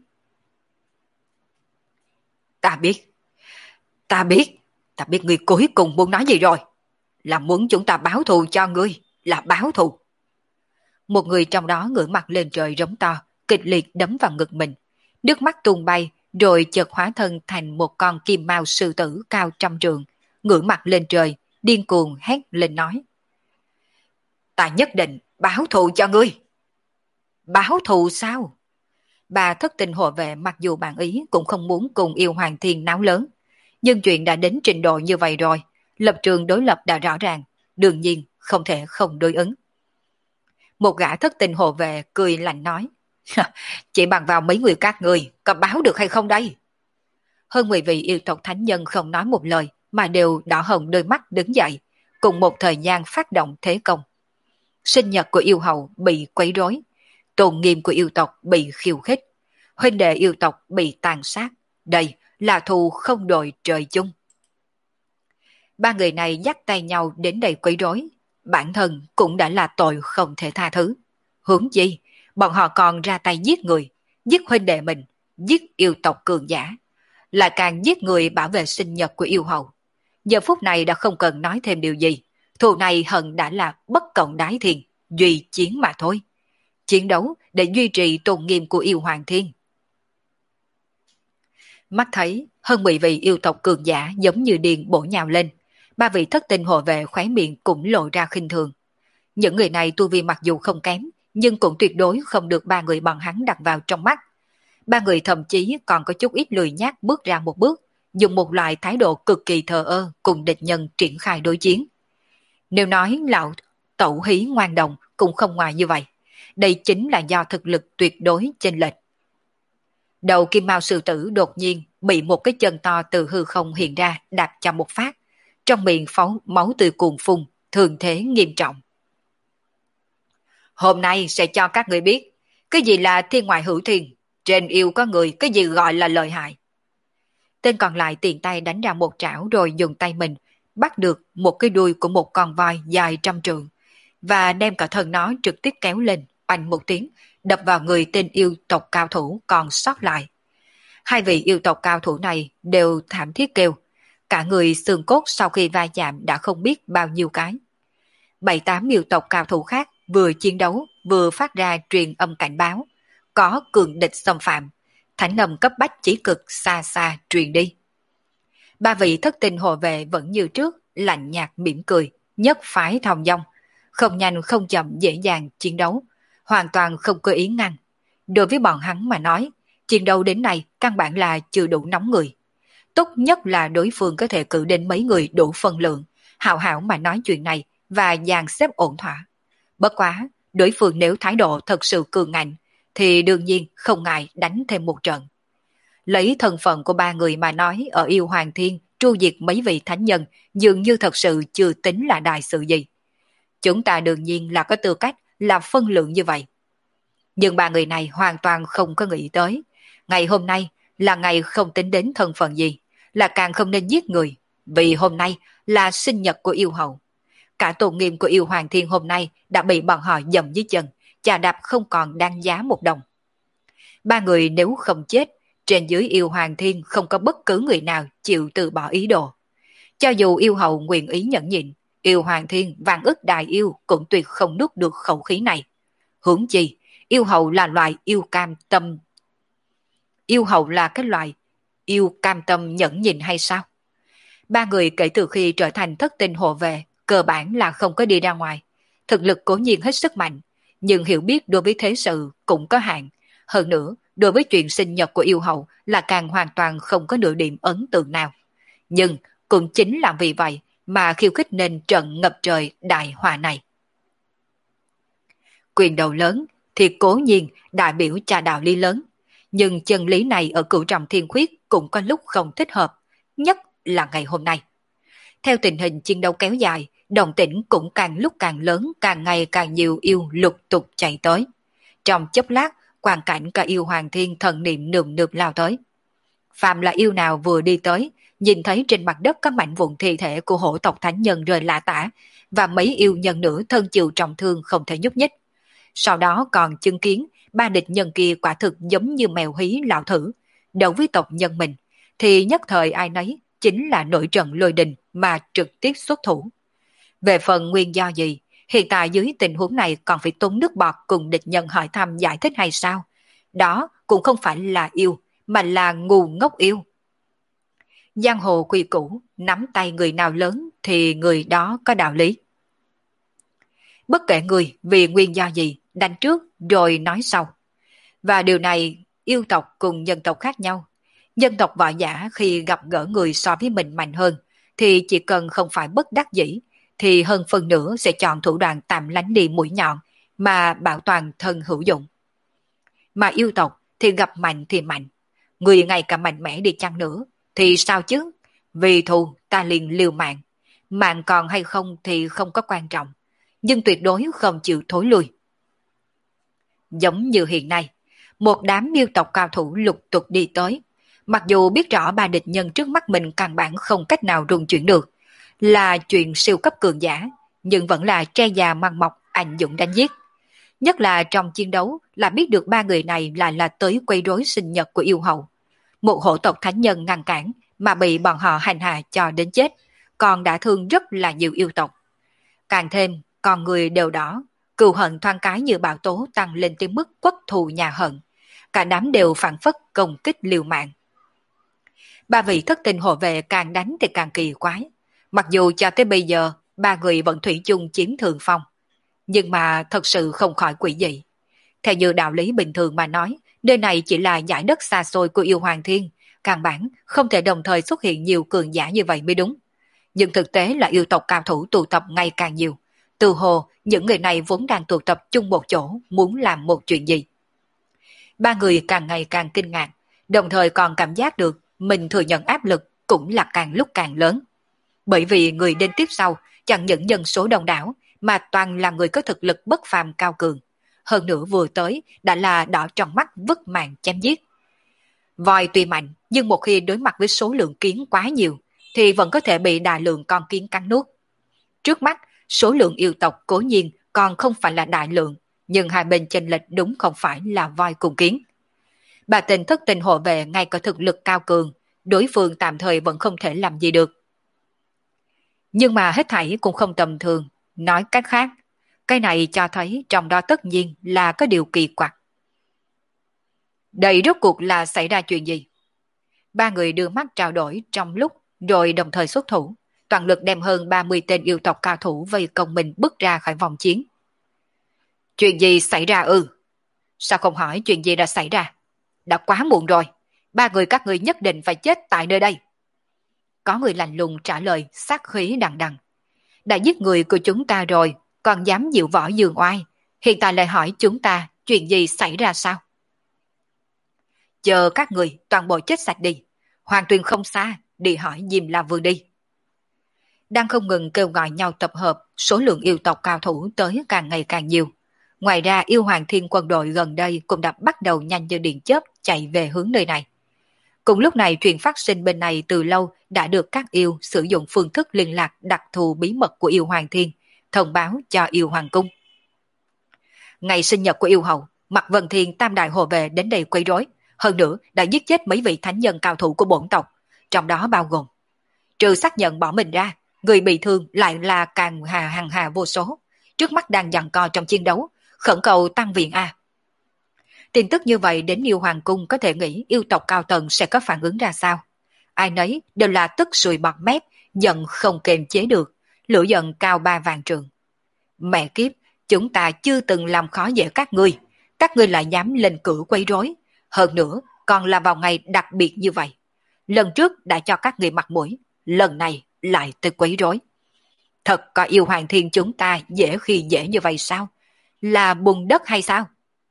Ta biết, ta biết, ta biết người cuối cùng muốn nói gì rồi. Là muốn chúng ta báo thù cho ngươi, là báo thù. Một người trong đó ngửa mặt lên trời rống to, kịch liệt đấm vào ngực mình. Nước mắt tuôn bay, rồi chợt hóa thân thành một con kim mao sư tử cao trăm trượng, ngửa mặt lên trời, điên cuồng hét lên nói. Ta nhất định báo thù cho ngươi. Báo thù sao? Bà thất tình hộ vệ mặc dù bạn ý cũng không muốn cùng yêu hoàng thiên náo lớn. Nhưng chuyện đã đến trình độ như vậy rồi, lập trường đối lập đã rõ ràng, đương nhiên không thể không đối ứng. Một gã thất tình hộ vệ cười lạnh nói. Chỉ bằng vào mấy người các người, có báo được hay không đây? Hơn mười vị yêu tộc thánh nhân không nói một lời, mà đều đỏ hồng đôi mắt đứng dậy, cùng một thời gian phát động thế công. Sinh nhật của yêu hậu bị quấy rối, tôn nghiêm của yêu tộc bị khiêu khích, huynh đệ yêu tộc bị tàn sát. Đây là thù không đội trời chung. Ba người này dắt tay nhau đến đây quấy rối, bản thân cũng đã là tội không thể tha thứ. Huống chi, bọn họ còn ra tay giết người, giết huynh đệ mình, giết yêu tộc cường giả, lại càng giết người bảo vệ sinh nhật của yêu hậu. Giờ phút này đã không cần nói thêm điều gì, thù này hận đã là bất cộng đái thiên, duy chiến mà thôi. Chiến đấu để duy trì tôn nghiêm của yêu hoàng thiên. Mắt thấy hơn mười vị yêu tộc cường giả giống như điên bổ nhào lên, ba vị thất tình hộ vệ khóe miệng cũng lộ ra khinh thường. Những người này tu vi mặc dù không kém, nhưng cũng tuyệt đối không được ba người bọn hắn đặt vào trong mắt. Ba người thậm chí còn có chút ít lười nhác bước ra một bước, dùng một loại thái độ cực kỳ thờ ơ cùng địch nhân triển khai đối chiến. Nếu nói lão tẩu hí ngoan đồng cũng không ngoài như vậy, đây chính là do thực lực tuyệt đối chênh lệch. Đầu kim mao sư tử đột nhiên bị một cái chân to từ hư không hiện ra đạp cho một phát, trong miệng phóng máu tươi cuồn phun, thường thế nghiêm trọng. Hôm nay sẽ cho các người biết cái gì là thiên ngoại hữu thiên, trên yêu có người, cái gì gọi là lợi hại. Tên còn lại tiền tay đánh ra một trảo rồi dùng tay mình bắt được một cái đuôi của một con voi dài trăm trượng và đem cả thân nó trực tiếp kéo lên, oanh một tiếng, đập vào người tên yêu tộc cao thủ còn sót lại. Hai vị yêu tộc cao thủ này đều thảm thiết kêu, cả người xương cốt sau khi va chạm đã không biết bao nhiêu cái. Bảy tám yêu tộc cao thủ khác vừa chiến đấu vừa phát ra truyền âm cảnh báo, có cường địch xâm phạm, thánh âm cấp bách chỉ cực xa xa truyền đi. Ba vị thất tinh hộ vệ vẫn như trước, lạnh nhạt mỉm cười, nhất phái thong dong, không nhanh không chậm dễ dàng chiến đấu, hoàn toàn không có ý ngăn. Đối với bọn hắn mà nói, chiến đấu đến nay căn bản là chưa đủ nóng người. Tốt nhất là đối phương có thể cử đến mấy người đủ phân lượng, hào hảo mà nói chuyện này và dàn xếp ổn thỏa. Bất quá, đối phương nếu thái độ thật sự cường ngạnh, thì đương nhiên không ngại đánh thêm một trận. Lấy thân phận của ba người mà nói, ở Yêu Hoàng Thiên tru diệt mấy vị thánh nhân dường như thật sự chưa tính là đại sự gì. Chúng ta đương nhiên là có tư cách là phân lượng như vậy. Nhưng ba người này hoàn toàn không có nghĩ tới. Ngày hôm nay là ngày không tính đến thân phận gì, là càng không nên giết người, vì hôm nay là sinh nhật của yêu hậu. Cả tôn nghiêm của Yêu Hoàng Thiên hôm nay đã bị bọn họ dầm dưới chân, chà đạp không còn đáng giá một đồng. Ba người nếu không chết, trên dưới Yêu Hoàng Thiên không có bất cứ người nào chịu từ bỏ ý đồ. Cho dù yêu hậu nguyện ý nhẫn nhịn, Yêu Hoàng Thiên vạn ức đại yêu cũng tuyệt không nuốt được khẩu khí này. Huống chi, yêu hậu là loại yêu cam tâm. Yêu hậu là cái loại yêu cam tâm nhẫn nhịn hay sao? Ba người kể từ khi trở thành thất tinh hộ vệ, cơ bản là không có đi ra ngoài. Thực lực cố nhiên hết sức mạnh, nhưng hiểu biết đối với thế sự cũng có hạn. Hơn nữa, đối với chuyện sinh nhật của yêu hậu là càng hoàn toàn không có nửa điểm ấn tượng nào. Nhưng cũng chính là vì vậy mà khiêu khích nên trận ngập trời đại họa này. Quyền đầu lớn thì cố nhiên đại biểu cha đạo lý lớn, nhưng chân lý này ở Cửu Trọng Thiên Khuyết cũng có lúc không thích hợp, nhất là ngày hôm nay. Theo tình hình chiến đấu kéo dài, động tĩnh cũng càng lúc càng lớn, càng ngày càng nhiều yêu lục tục chạy tới. Trong chốc lát, quang cảnh cả Yêu Hoàng Thiên thần niệm nườm nượp lao tới. Phạm là yêu nào vừa đi tới, nhìn thấy trên mặt đất có mảnh vụn thi thể của hổ tộc thánh nhân rơi lả tả, và mấy yêu nhân nữ thân chịu trọng thương không thể nhúc nhích. Sau đó còn chứng kiến ba địch nhân kia quả thực giống như mèo hí lão thử, đấu với tộc nhân mình, thì nhất thời ai nấy chính là nổi trận lôi đình mà trực tiếp xuất thủ. Về phần nguyên do gì, hiện tại dưới tình huống này còn phải tốn nước bọt cùng địch nhân hỏi thăm giải thích hay sao? Đó cũng không phải là yêu, mà là ngu ngốc yêu. Giang hồ quy củ, nắm tay người nào lớn thì người đó có đạo lý. Bất kể người vì nguyên do gì, đánh trước rồi nói sau. Và điều này yêu tộc cùng nhân tộc khác nhau. Nhân tộc võ giả khi gặp gỡ người so với mình mạnh hơn, thì chỉ cần không phải bất đắc dĩ, thì hơn phần nữa sẽ chọn thủ đoạn tạm lánh đi mũi nhọn mà bảo toàn thân hữu dụng. Mà yêu tộc thì gặp mạnh thì mạnh, người ngày cả mạnh mẽ đi chăng nữa thì sao chứ? Vì thù ta liền liều mạng, mạng còn hay không thì không có quan trọng, nhưng tuyệt đối không chịu thối lui. Giống như hiện nay, một đám yêu tộc cao thủ lục tục đi tới, mặc dù biết rõ ba địch nhân trước mắt mình căn bản không cách nào rung chuyển được, là chuyện siêu cấp cường giả, nhưng vẫn là tre già măng mọc anh dũng đánh giết. Nhất là trong chiến đấu là biết được ba người này là là tới quấy rối sinh nhật của yêu hậu. Một hổ tộc thánh nhân ngăn cản mà bị bọn họ hành hạ cho đến chết, còn đã thương rất là nhiều yêu tộc. Càng thêm, con người đều đỏ, cừu hận thoáng cái như bão tố tăng lên tới mức quất thù nhà hận. Cả đám đều phản phất công kích liều mạng. Ba vị thất tinh hộ vệ càng đánh thì càng kỳ quái. Mặc dù cho tới bây giờ, ba người vẫn thủy chung chiếm thượng phong, nhưng mà thật sự không khỏi quỷ dị. Theo như đạo lý bình thường mà nói, nơi này chỉ là giải đất xa xôi của Yêu Hoàng Thiên, căn bản không thể đồng thời xuất hiện nhiều cường giả như vậy mới đúng. Nhưng thực tế là yêu tộc cao thủ tụ tập ngày càng nhiều. Từ hồ, những người này vốn đang tụ tập chung một chỗ, muốn làm một chuyện gì. Ba người càng ngày càng kinh ngạc, đồng thời còn cảm giác được mình thừa nhận áp lực cũng là càng lúc càng lớn. Bởi vì người đến tiếp sau chẳng những nhân số đông đảo, mà toàn là người có thực lực bất phàm cao cường. Hơn nữa vừa tới đã là đỏ trong mắt vứt mạng chém giết. Voi tuy mạnh, nhưng một khi đối mặt với số lượng kiến quá nhiều, thì vẫn có thể bị đại lượng con kiến cắn nuốt. Trước mắt, số lượng yêu tộc cố nhiên còn không phải là đại lượng, nhưng hai bên chênh lệch đúng không phải là voi cùng kiến. Bà tình thất tình hộ vệ ngay cả thực lực cao cường, đối phương tạm thời vẫn không thể làm gì được. Nhưng mà hết thảy cũng không tầm thường, nói cách khác, cái này cho thấy trong đó tất nhiên là có điều kỳ quặc. Đây rốt cuộc là xảy ra chuyện gì? Ba người đưa mắt trao đổi trong lúc rồi đồng thời xuất thủ, toàn lực đem hơn ba mươi tên yêu tộc cao thủ vây công mình bước ra khỏi vòng chiến. Chuyện gì xảy ra ư? Sao không hỏi chuyện gì đã xảy ra? Đã quá muộn rồi, ba người các người nhất định phải chết tại nơi đây. Có người lạnh lùng trả lời sát khí đằng đằng. Đã giết người của chúng ta rồi, còn dám diệu võ dương oai, hiện tại lại hỏi chúng ta chuyện gì xảy ra sao? Chờ các người toàn bộ chết sạch đi, Hoàng Tuyền không xa, đi hỏi Diêm La Vương đi. Đang không ngừng kêu gọi nhau tập hợp, số lượng yêu tộc cao thủ tới càng ngày càng nhiều. Ngoài ra yêu hoàng thiên quân đội gần đây cũng đã bắt đầu nhanh như điện chớp chạy về hướng nơi này. Cùng lúc này chuyện phát sinh bên này từ lâu đã được các yêu sử dụng phương thức liên lạc đặc thù bí mật của yêu hoàng thiên, thông báo cho yêu hoàng cung. Ngày sinh nhật của yêu hậu, Mạc Vân Thiên tam đại hộ vệ đến đây quấy rối, hơn nữa đã giết chết mấy vị thánh nhân cao thủ của bổn tộc, trong đó bao gồm trừ xác nhận bỏ mình ra, người bị thương lại là càng hà hàng hà vô số, trước mắt đang giằng co trong chiến đấu, khẩn cầu tăng viện a. Tin tức như vậy đến yêu hoàng cung có thể nghĩ yêu tộc cao tầng sẽ có phản ứng ra sao. Ai nấy đều là tức sùi bọt mép, giận không kềm chế được, lửa giận cao ba vạn trường. Mẹ kiếp, chúng ta chưa từng làm khó dễ các ngươi, các ngươi lại dám lên cửa quấy rối, hơn nữa còn là vào ngày đặc biệt như vậy. Lần trước đã cho các ngươi mặt mũi, lần này lại tới quấy rối. Thật có yêu hoàng thiên chúng ta dễ khi dễ như vậy sao? Là bùn đất hay sao?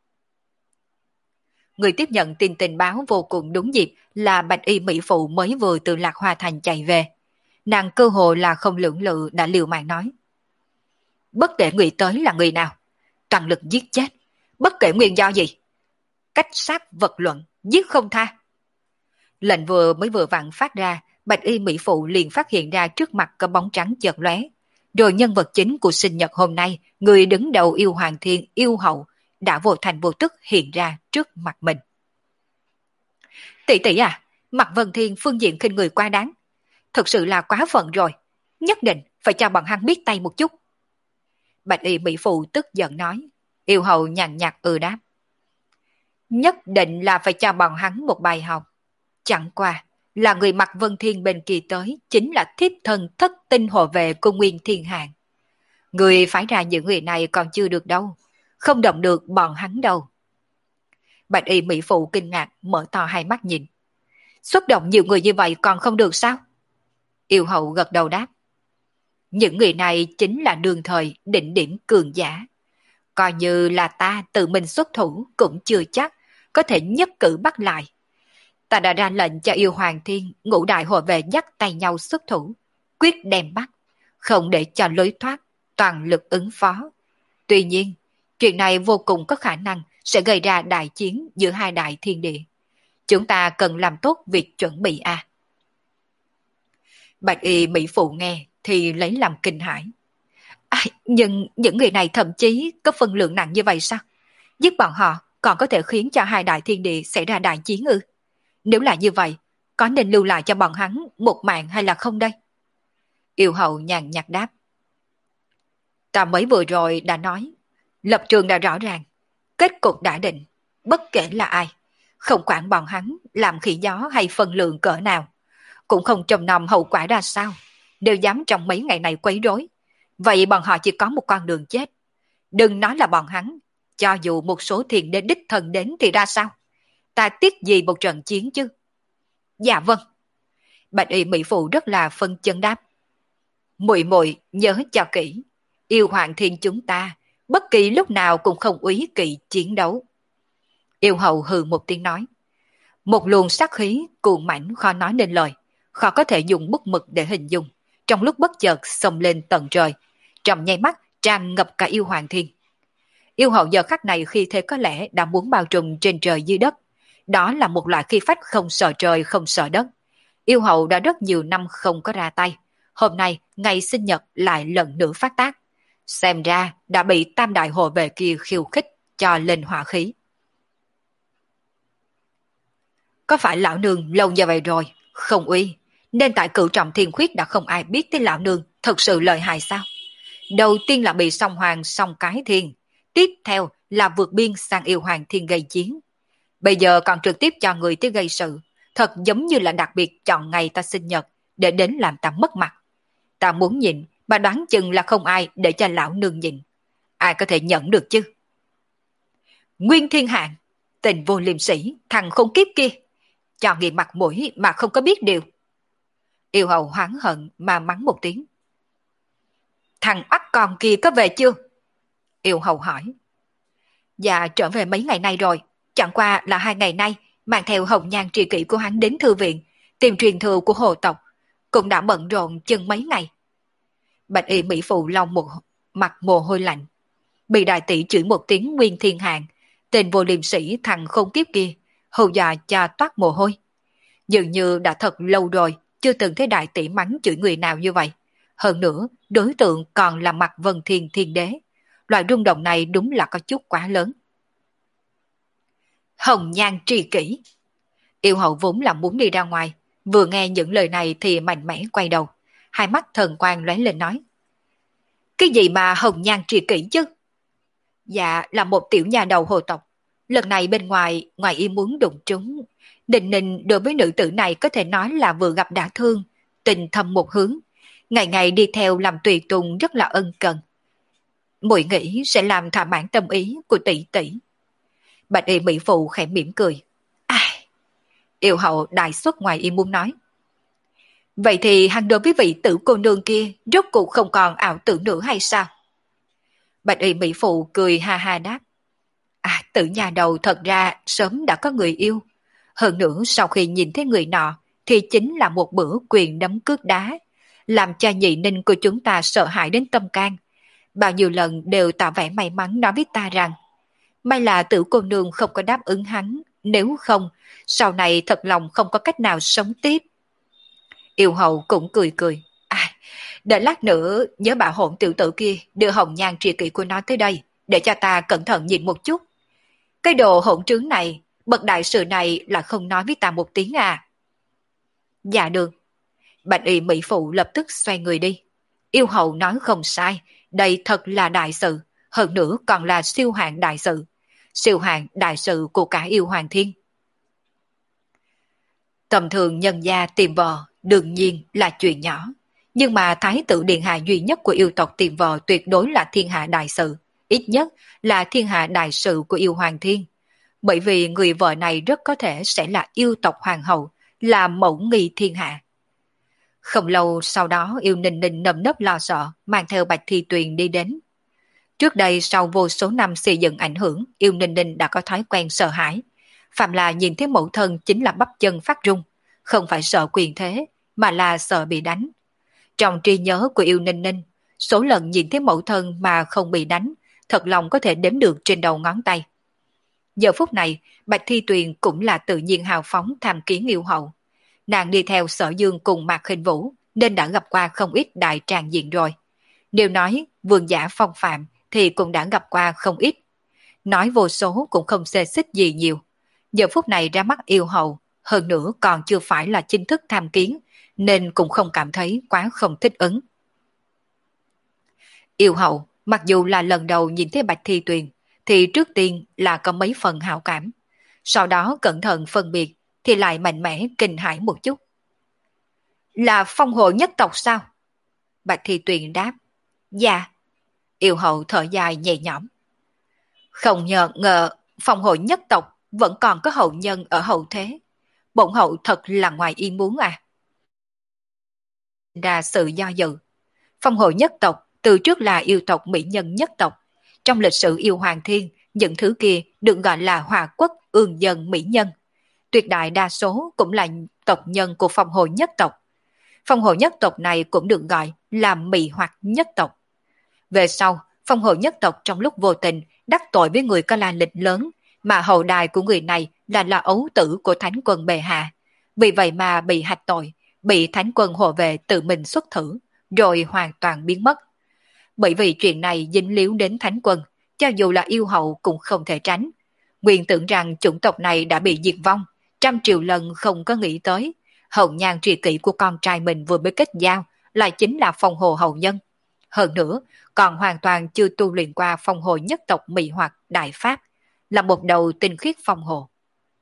Người tiếp nhận tin tình báo vô cùng đúng dịp là bạch y mỹ phụ mới vừa từ Lạc Hoa Thành chạy về. Nàng cơ hồ là không lưỡng lự đã liều mạng nói. Bất kể người tới là người nào, toàn lực giết chết, bất kể nguyên do gì. Cách sát vật luận, giết không tha. Lệnh vừa mới vừa vặn phát ra, bạch y mỹ phụ liền phát hiện ra trước mặt có bóng trắng chợt lóe. Rồi nhân vật chính của sinh nhật hôm nay, người đứng đầu yêu hoàng thiên, yêu hậu, đã vô thành vô tức hiện ra trước mặt mình. Tỷ tỷ à, Mạc Vân Thiên phương diện khinh người quá đáng. Thực sự là quá phận rồi, nhất định phải cho bọn hắn biết tay một chút. Bạch y mỹ phụ tức giận nói, yêu hậu nhàn nhạt ừ đáp. Nhất định là phải cho bọn hắn một bài học. Chẳng qua là người Mạc Vân Thiên bên kia tới chính là thiếp thân thất tinh hộ vệ của Nguyên Thiên Hạng. Người phái ra những người này còn chưa được đâu, không động được bọn hắn đâu. Bạch y mỹ phụ kinh ngạc mở to hai mắt nhìn. Xuất động nhiều người như vậy còn không được sao? Yêu hậu gật đầu đáp. Những người này chính là đương thời đỉnh điểm cường giả. Coi như là ta tự mình xuất thủ cũng chưa chắc có thể nhất cử bắt lại. Ta đã ra lệnh cho yêu hoàng thiên ngũ đại hộ vệ dắt tay nhau xuất thủ, quyết đem bắt, không để cho lối thoát, toàn lực ứng phó. Tuy nhiên, chuyện này vô cùng có khả năng sẽ gây ra đại chiến giữa hai đại thiên địa. Chúng ta cần làm tốt việc chuẩn bị a. À. Bạch y mỹ phụ nghe thì lấy làm kinh hãi. À, nhưng những người này thậm chí có phân lượng nặng như vậy sao? Giết bọn họ còn có thể khiến cho hai đại thiên địa xảy ra đại chiến ư? Nếu là như vậy, có nên lưu lại cho bọn hắn một mạng hay là không đây? Yêu hậu nhàn nhạt đáp. Ta mới vừa rồi đã nói, lập trường đã rõ ràng, kết cục đã định, bất kể là ai, không quản bọn hắn làm khỉ gió hay phân lượng cỡ nào, cũng không trông nom hậu quả ra sao, đều dám trong mấy ngày này quấy rối. Vậy bọn họ chỉ có một con đường chết. Đừng nói là bọn hắn, cho dù một số thiền đế đích thân đến thì ra sao? Ta tiếc gì một trận chiến chứ? Dạ vâng. Bạch y mỹ phụ rất là phân chân đáp. Muội muội nhớ cho kỹ, yêu hoàng thiên chúng ta bất kỳ lúc nào cũng không úy kỵ chiến đấu. Yêu hậu hừ một tiếng nói. Một luồng sát khí cuồn mãnh khó nói nên lời, khó có thể dùng bút mực để hình dung, trong lúc bất chợt xông lên tận trời, trong nháy mắt tràn ngập cả yêu hoàng thiên. Yêu hậu giờ khắc này khi thế có lẽ đã muốn bao trùm trên trời dưới đất. Đó là một loại khí phách không sợ trời không sợ đất. Yêu hậu đã rất nhiều năm không có ra tay, hôm nay ngày sinh nhật lại lần nữa phát tác. Xem ra đã bị tam đại hộ vệ kia khiêu khích cho lên hỏa khí. Có phải lão nương lâu như vậy rồi, không uy, nên tại cửu trọng thiên khuyết đã không ai biết tới lão nương thật sự lợi hại sao? Đầu tiên là bị song hoàng song cái thiên, tiếp theo là vượt biên sang yêu hoàng thiên gây chiến. Bây giờ còn trực tiếp cho người tới gây sự, thật giống như là đặc biệt chọn ngày ta sinh nhật để đến làm ta mất mặt. Ta muốn nhìn, mà đoán chừng là không ai để cho lão nương nhìn. Ai có thể nhận được chứ? Nguyên Thiên Hạng, tình vô liêm sĩ, thằng khốn kiếp kia, cho người mặt mũi mà không có biết điều. Yêu hầu hoáng hận mà mắng một tiếng. Thằng oắt con kia có về chưa? Yêu hầu hỏi. Dạ trở về mấy ngày nay rồi, chẳng qua là hai ngày nay mang theo hồng nhan tri kỷ của hắn đến thư viện, tìm truyền thừa của hồ tộc, cũng đã bận rộn chừng mấy ngày. Bạch y mỹ phụ lòng một mặt mồ hôi lạnh. Bị đại tỷ chửi một tiếng Nguyên Thiên Hạng, tên vô liêm sĩ thằng khôn kiếp kia, hù dọa cho toát mồ hôi. Dường như đã thật lâu rồi chưa từng thấy đại tỷ mắng chửi người nào như vậy. Hơn nữa, đối tượng còn là mặt Vân Thiên Thiên Đế. Loại rung động này đúng là có chút quá lớn. Hồng nhan tri kỷ. Yêu hậu vốn là muốn đi ra ngoài, vừa nghe những lời này thì mạnh mẽ quay đầu, hai mắt thần quang lóe lên nói. Cái gì mà hồng nhan tri kỷ chứ? Dạ là một tiểu nhà đầu hồ tộc. Lần này bên ngoài, ngoài ý muốn đụng trúng. Định Ninh đối với nữ tử này có thể nói là vừa gặp đã thương, tình thầm một hướng. Ngày ngày đi theo làm tùy tùng rất là ân cần. Muội nghĩ sẽ làm thỏa mãn tâm ý của tỷ tỷ. Bạch y mỹ phụ khẽ mỉm cười. Ai? Yêu hậu đại xuất ngoài ý muốn nói. Vậy thì hắn đối với vị tử cô nương kia rốt cuộc không còn ảo tưởng nữa hay sao? Bạch y mỹ phụ cười ha ha đáp. À, tử nhà đầu thật ra sớm đã có người yêu. Hơn nữa sau khi nhìn thấy người nọ thì chính là một bữa quyền đấm cước đá, làm cho nhị ninh của chúng ta sợ hãi đến tâm can. Bao nhiêu lần đều tỏ vẻ may mắn nói với ta rằng may là tử cô nương không có đáp ứng hắn, nếu không sau này thật lòng không có cách nào sống tiếp. Yêu hậu cũng cười cười. À, đợi lát nữa nhớ bà hỗn tiểu tử kia đưa hồng nhan tri kỷ của nó tới đây để cho ta cẩn thận nhìn một chút. Cái đồ hỗn trướng này, bậc đại sự này là không nói với ta một tiếng à? Dạ được. Bạch y mỹ phụ lập tức xoay người đi. Yêu hậu nói không sai, đây thật là đại sự, hơn nữa còn là siêu hạng đại sự. Siêu hạng đại sự của cả yêu hoàng thiên. Tầm thường nhân gia tìm vợ đương nhiên là chuyện nhỏ, nhưng mà thái tử điện hạ duy nhất của yêu tộc tìm vợ tuyệt đối là thiên hạ đại sự, ít nhất là thiên hạ đại sự của yêu hoàng thiên. Bởi vì người vợ này rất có thể sẽ là yêu tộc hoàng hậu, là mẫu nghi thiên hạ. Không lâu sau đó yêu ninh ninh nơm nớp lo sợ mang theo Bạch Thi Tuyền đi đến. Trước đây sau vô số năm xây dựng ảnh hưởng, yêu ninh ninh đã có thói quen sợ hãi. Phạm là nhìn thấy mẫu thân chính là bắp chân phát run, không phải sợ quyền thế mà là sợ bị đánh. Trong trí nhớ của yêu ninh ninh, số lần nhìn thấy mẫu thân mà không bị đánh thật lòng có thể đếm được trên đầu ngón tay. Giờ phút này Bạch Thi Tuyền cũng là tự nhiên hào phóng tham kiến yêu hậu. Nàng đi theo Sở Dương cùng Mạc Khinh Vũ nên đã gặp qua không ít đại tràng diện rồi. Nếu nói vương giả phong phạm thì cũng đã gặp qua không ít. Nói vô số cũng không xê xích gì nhiều. Giờ phút này ra mắt yêu hậu, hơn nữa còn chưa phải là chính thức tham kiến, nên cũng không cảm thấy quá không thích ứng. Yêu hậu, mặc dù là lần đầu nhìn thấy Bạch Thi Tuyền, thì trước tiên là có mấy phần hảo cảm. Sau đó cẩn thận phân biệt, thì lại mạnh mẽ kinh hãi một chút. Là phong hộ nhất tộc sao? Bạch Thi Tuyền đáp. Dạ. Yêu hậu thở dài nhẹ nhõm. Không nhờ ngờ phong hộ nhất tộc vẫn còn có hậu nhân ở hậu thế. Bổn hậu thật là ngoài ý muốn à. Ra sự do dự. Phong hộ nhất tộc từ trước là yêu tộc mỹ nhân nhất tộc. Trong lịch sử yêu hoàng thiên, những thứ kia được gọi là hòa quốc ương dân mỹ nhân. Tuyệt đại đa số cũng là tộc nhân của phong hộ nhất tộc. Phong hộ nhất tộc này cũng được gọi là mỹ hoặc nhất tộc. Về sau, phong hộ nhất tộc trong lúc vô tình đắc tội với người có la lịch lớn, mà hậu đài của người này là là ấu tử của thánh quân bệ hạ. Vì vậy mà bị hạch tội, bị thánh quân hộ vệ tự mình xuất thử, rồi hoàn toàn biến mất. Bởi vì chuyện này dính líu đến thánh quân, cho dù là yêu hậu cũng không thể tránh. Nguyên tưởng rằng chủng tộc này đã bị diệt vong, trăm triệu lần không có nghĩ tới. Hồng nhan tri kỷ của con trai mình vừa mới kết giao, lại chính là phong hồ hậu nhân. Hơn nữa, còn hoàn toàn chưa tu luyện qua phong hồ nhất tộc Mỹ hoặc Đại Pháp, là một đầu tinh khiết phong hồ.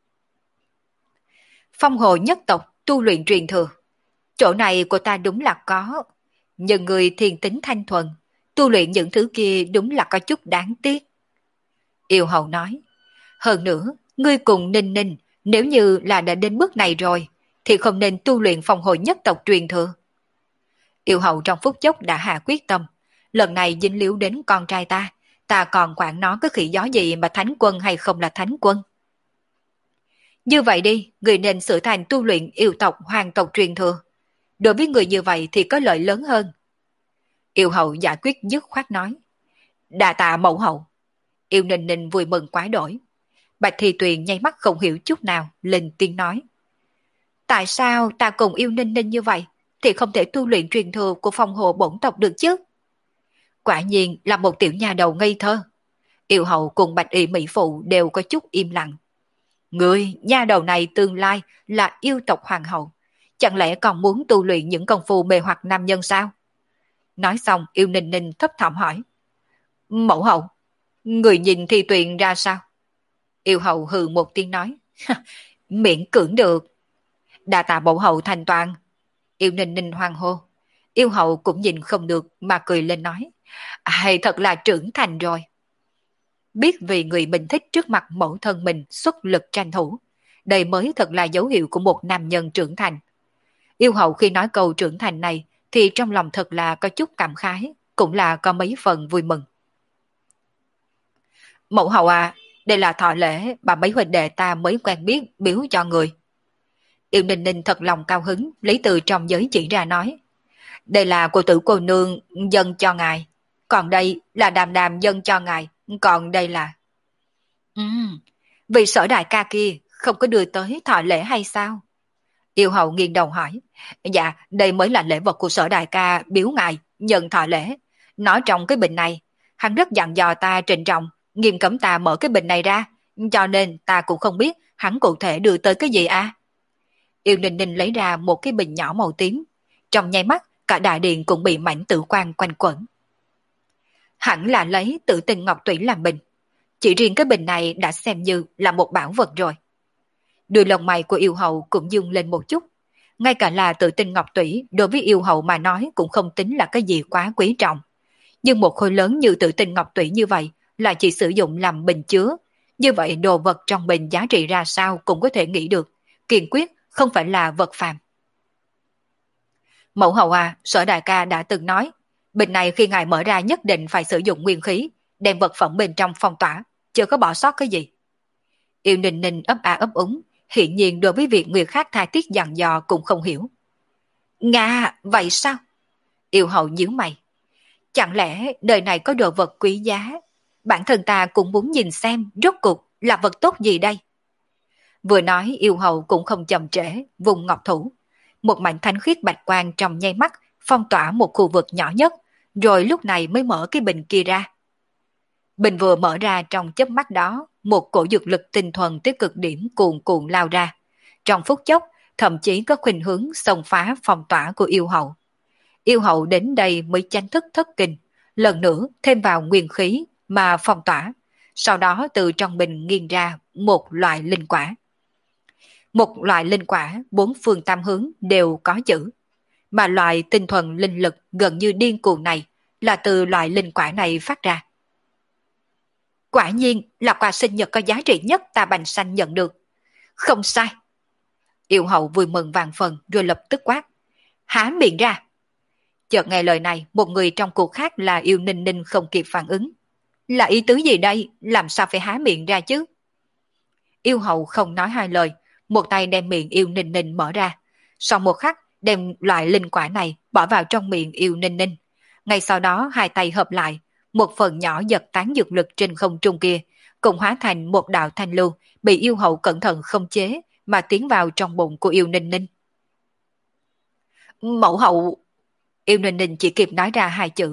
Phong hồ nhất tộc tu luyện truyền thừa. Chỗ này của ta đúng là có, nhưng người thiền tính thanh thuần, tu luyện những thứ kia đúng là có chút đáng tiếc. Yêu hậu nói, hơn nữa, ngươi cùng Ninh Ninh, nếu như là đã đến bước này rồi, thì không nên tu luyện phong hồ nhất tộc truyền thừa. Yêu hậu trong phút chốc đã hạ quyết tâm, lần này dính líu đến con trai ta, ta còn quản nó cái khỉ gió gì mà thánh quân hay không là thánh quân. Như vậy đi, người nên sửa thành tu luyện yêu tộc hoàng tộc truyền thừa. Đối với người như vậy thì có lợi lớn hơn. Yêu hậu giải quyết dứt khoát nói. Đà tạ mẫu hậu. Yêu Ninh Ninh vui mừng quá đổi. Bạch Thi Tuyền nháy mắt không hiểu chút nào, lên tiếng nói. Tại sao ta cùng yêu Ninh Ninh như vậy, thì không thể tu luyện truyền thừa của phong hồ bổn tộc được chứ? Quả nhiên là một tiểu nhà đầu ngây thơ. Yêu hậu cùng Bạch Y Mỹ Phụ đều có chút im lặng. Người, nha đầu này tương lai là yêu tộc hoàng hậu, chẳng lẽ còn muốn tu luyện những công phu mê hoặc nam nhân sao? Nói xong, Yêu Ninh Ninh thấp thỏm hỏi. Mẫu hậu, người nhìn Thi Tuyền ra sao? Yêu hậu hừ một tiếng nói. Miễn cưỡng được. Đa tạ mẫu hậu thành toàn. Yêu Ninh Ninh hoang hô. Yêu hậu cũng nhìn không được mà cười lên nói. Hay thật là trưởng thành rồi. Biết vì người mình thích trước mặt mẫu thân mình xuất lực tranh thủ. Đây mới thật là dấu hiệu của một nam nhân trưởng thành. Yêu hậu khi nói câu trưởng thành này thì trong lòng thật là có chút cảm khái, cũng là có mấy phần vui mừng. Mẫu hậu à, đây là thọ lễ mà mấy huynh đệ ta mới quen biết biếu cho người. Yêu Ninh Ninh thật lòng cao hứng, lấy từ trong giới chỉ ra nói. Đây là của tử cô nương dâng cho ngài, còn đây là đàm đàm dâng cho ngài, còn đây là... Ừm, vì Sở đại ca kia không có đưa tới thọ lễ hay sao? Yêu hậu nghiêng đầu hỏi. Dạ, đây mới là lễ vật của Sở đại ca biếu ngài, nhận thọ lễ. Nó trong cái bình này, hắn rất dặn dò ta trịnh trọng, nghiêm cấm ta mở cái bình này ra, cho nên ta cũng không biết hắn cụ thể đưa tới cái gì à. Yêu Ninh Ninh lấy ra một cái bình nhỏ màu tím, trong nháy mắt cả đại điện cũng bị mảnh tử quang quanh quẩn. Hẳn là lấy Tử Tinh Ngọc Tủy làm bình, chỉ riêng cái bình này đã xem như là một bảo vật rồi. Đuôi lông mày của yêu hậu cũng dương lên một chút, ngay cả là Tử Tinh Ngọc Tủy đối với yêu hậu mà nói cũng không tính là cái gì quá quý trọng. Nhưng một khối lớn như Tử Tinh Ngọc Tủy như vậy là chỉ sử dụng làm bình chứa, như vậy đồ vật trong bình giá trị ra sao cũng có thể nghĩ được, kiên quyết không phải là vật phàm. Mẫu hậu à, Sở đại ca đã từng nói, bình này khi ngài mở ra nhất định phải sử dụng nguyên khí, đem vật phẩm bên trong phong tỏa, chưa có bỏ sót cái gì. Yêu Ninh Ninh ấp a ấp úng, hiện nhiên đối với việc người khác tha thiết dặn dò cũng không hiểu. Nga, vậy sao? Yêu hậu nhíu mày. Chẳng lẽ đời này có đồ vật quý giá? Bản thân ta cũng muốn nhìn xem rốt cuộc là vật tốt gì đây. Vừa nói yêu hậu cũng không chậm trễ, vùng ngọc thủ. Một mảnh thánh khiết bạch quang trong nháy mắt phong tỏa một khu vực nhỏ nhất, rồi lúc này mới mở cái bình kia ra. Bình vừa mở ra trong chớp mắt đó, một cổ dược lực tinh thuần tới cực điểm cuồn cuộn lao ra. Trong phút chốc, thậm chí có khuynh hướng xông phá phong tỏa của yêu hậu. Yêu hậu đến đây mới chánh thức thất kinh, lần nữa thêm vào nguyên khí mà phong tỏa, sau đó từ trong bình nghiêng ra một loại linh quả. Một loại linh quả bốn phương tam hướng đều có chữ, mà loại tinh thuần linh lực gần như điên cuồng này là từ loại linh quả này phát ra. Quả nhiên là quà sinh nhật có giá trị nhất ta Bành Sanh nhận được. Không sai. Yêu hậu vui mừng vàng phần rồi lập tức quát. Há miệng ra. Chợt nghe lời này, một người trong cuộc khác là Yêu Ninh Ninh không kịp phản ứng. Là ý tứ gì đây? Làm sao phải há miệng ra chứ? Yêu hậu không nói hai lời, một tay đem miệng Yêu Ninh Ninh mở ra. Sau một khắc, đem loại linh quả này bỏ vào trong miệng Yêu Ninh Ninh. Ngay sau đó hai tay hợp lại, một phần nhỏ giật tán dược lực trên không trung kia, cùng hóa thành một đạo thanh lưu, bị yêu hậu cẩn thận không chế mà tiến vào trong bụng của Yêu Ninh Ninh. Mẫu hậu... Yêu Ninh Ninh chỉ kịp nói ra hai chữ,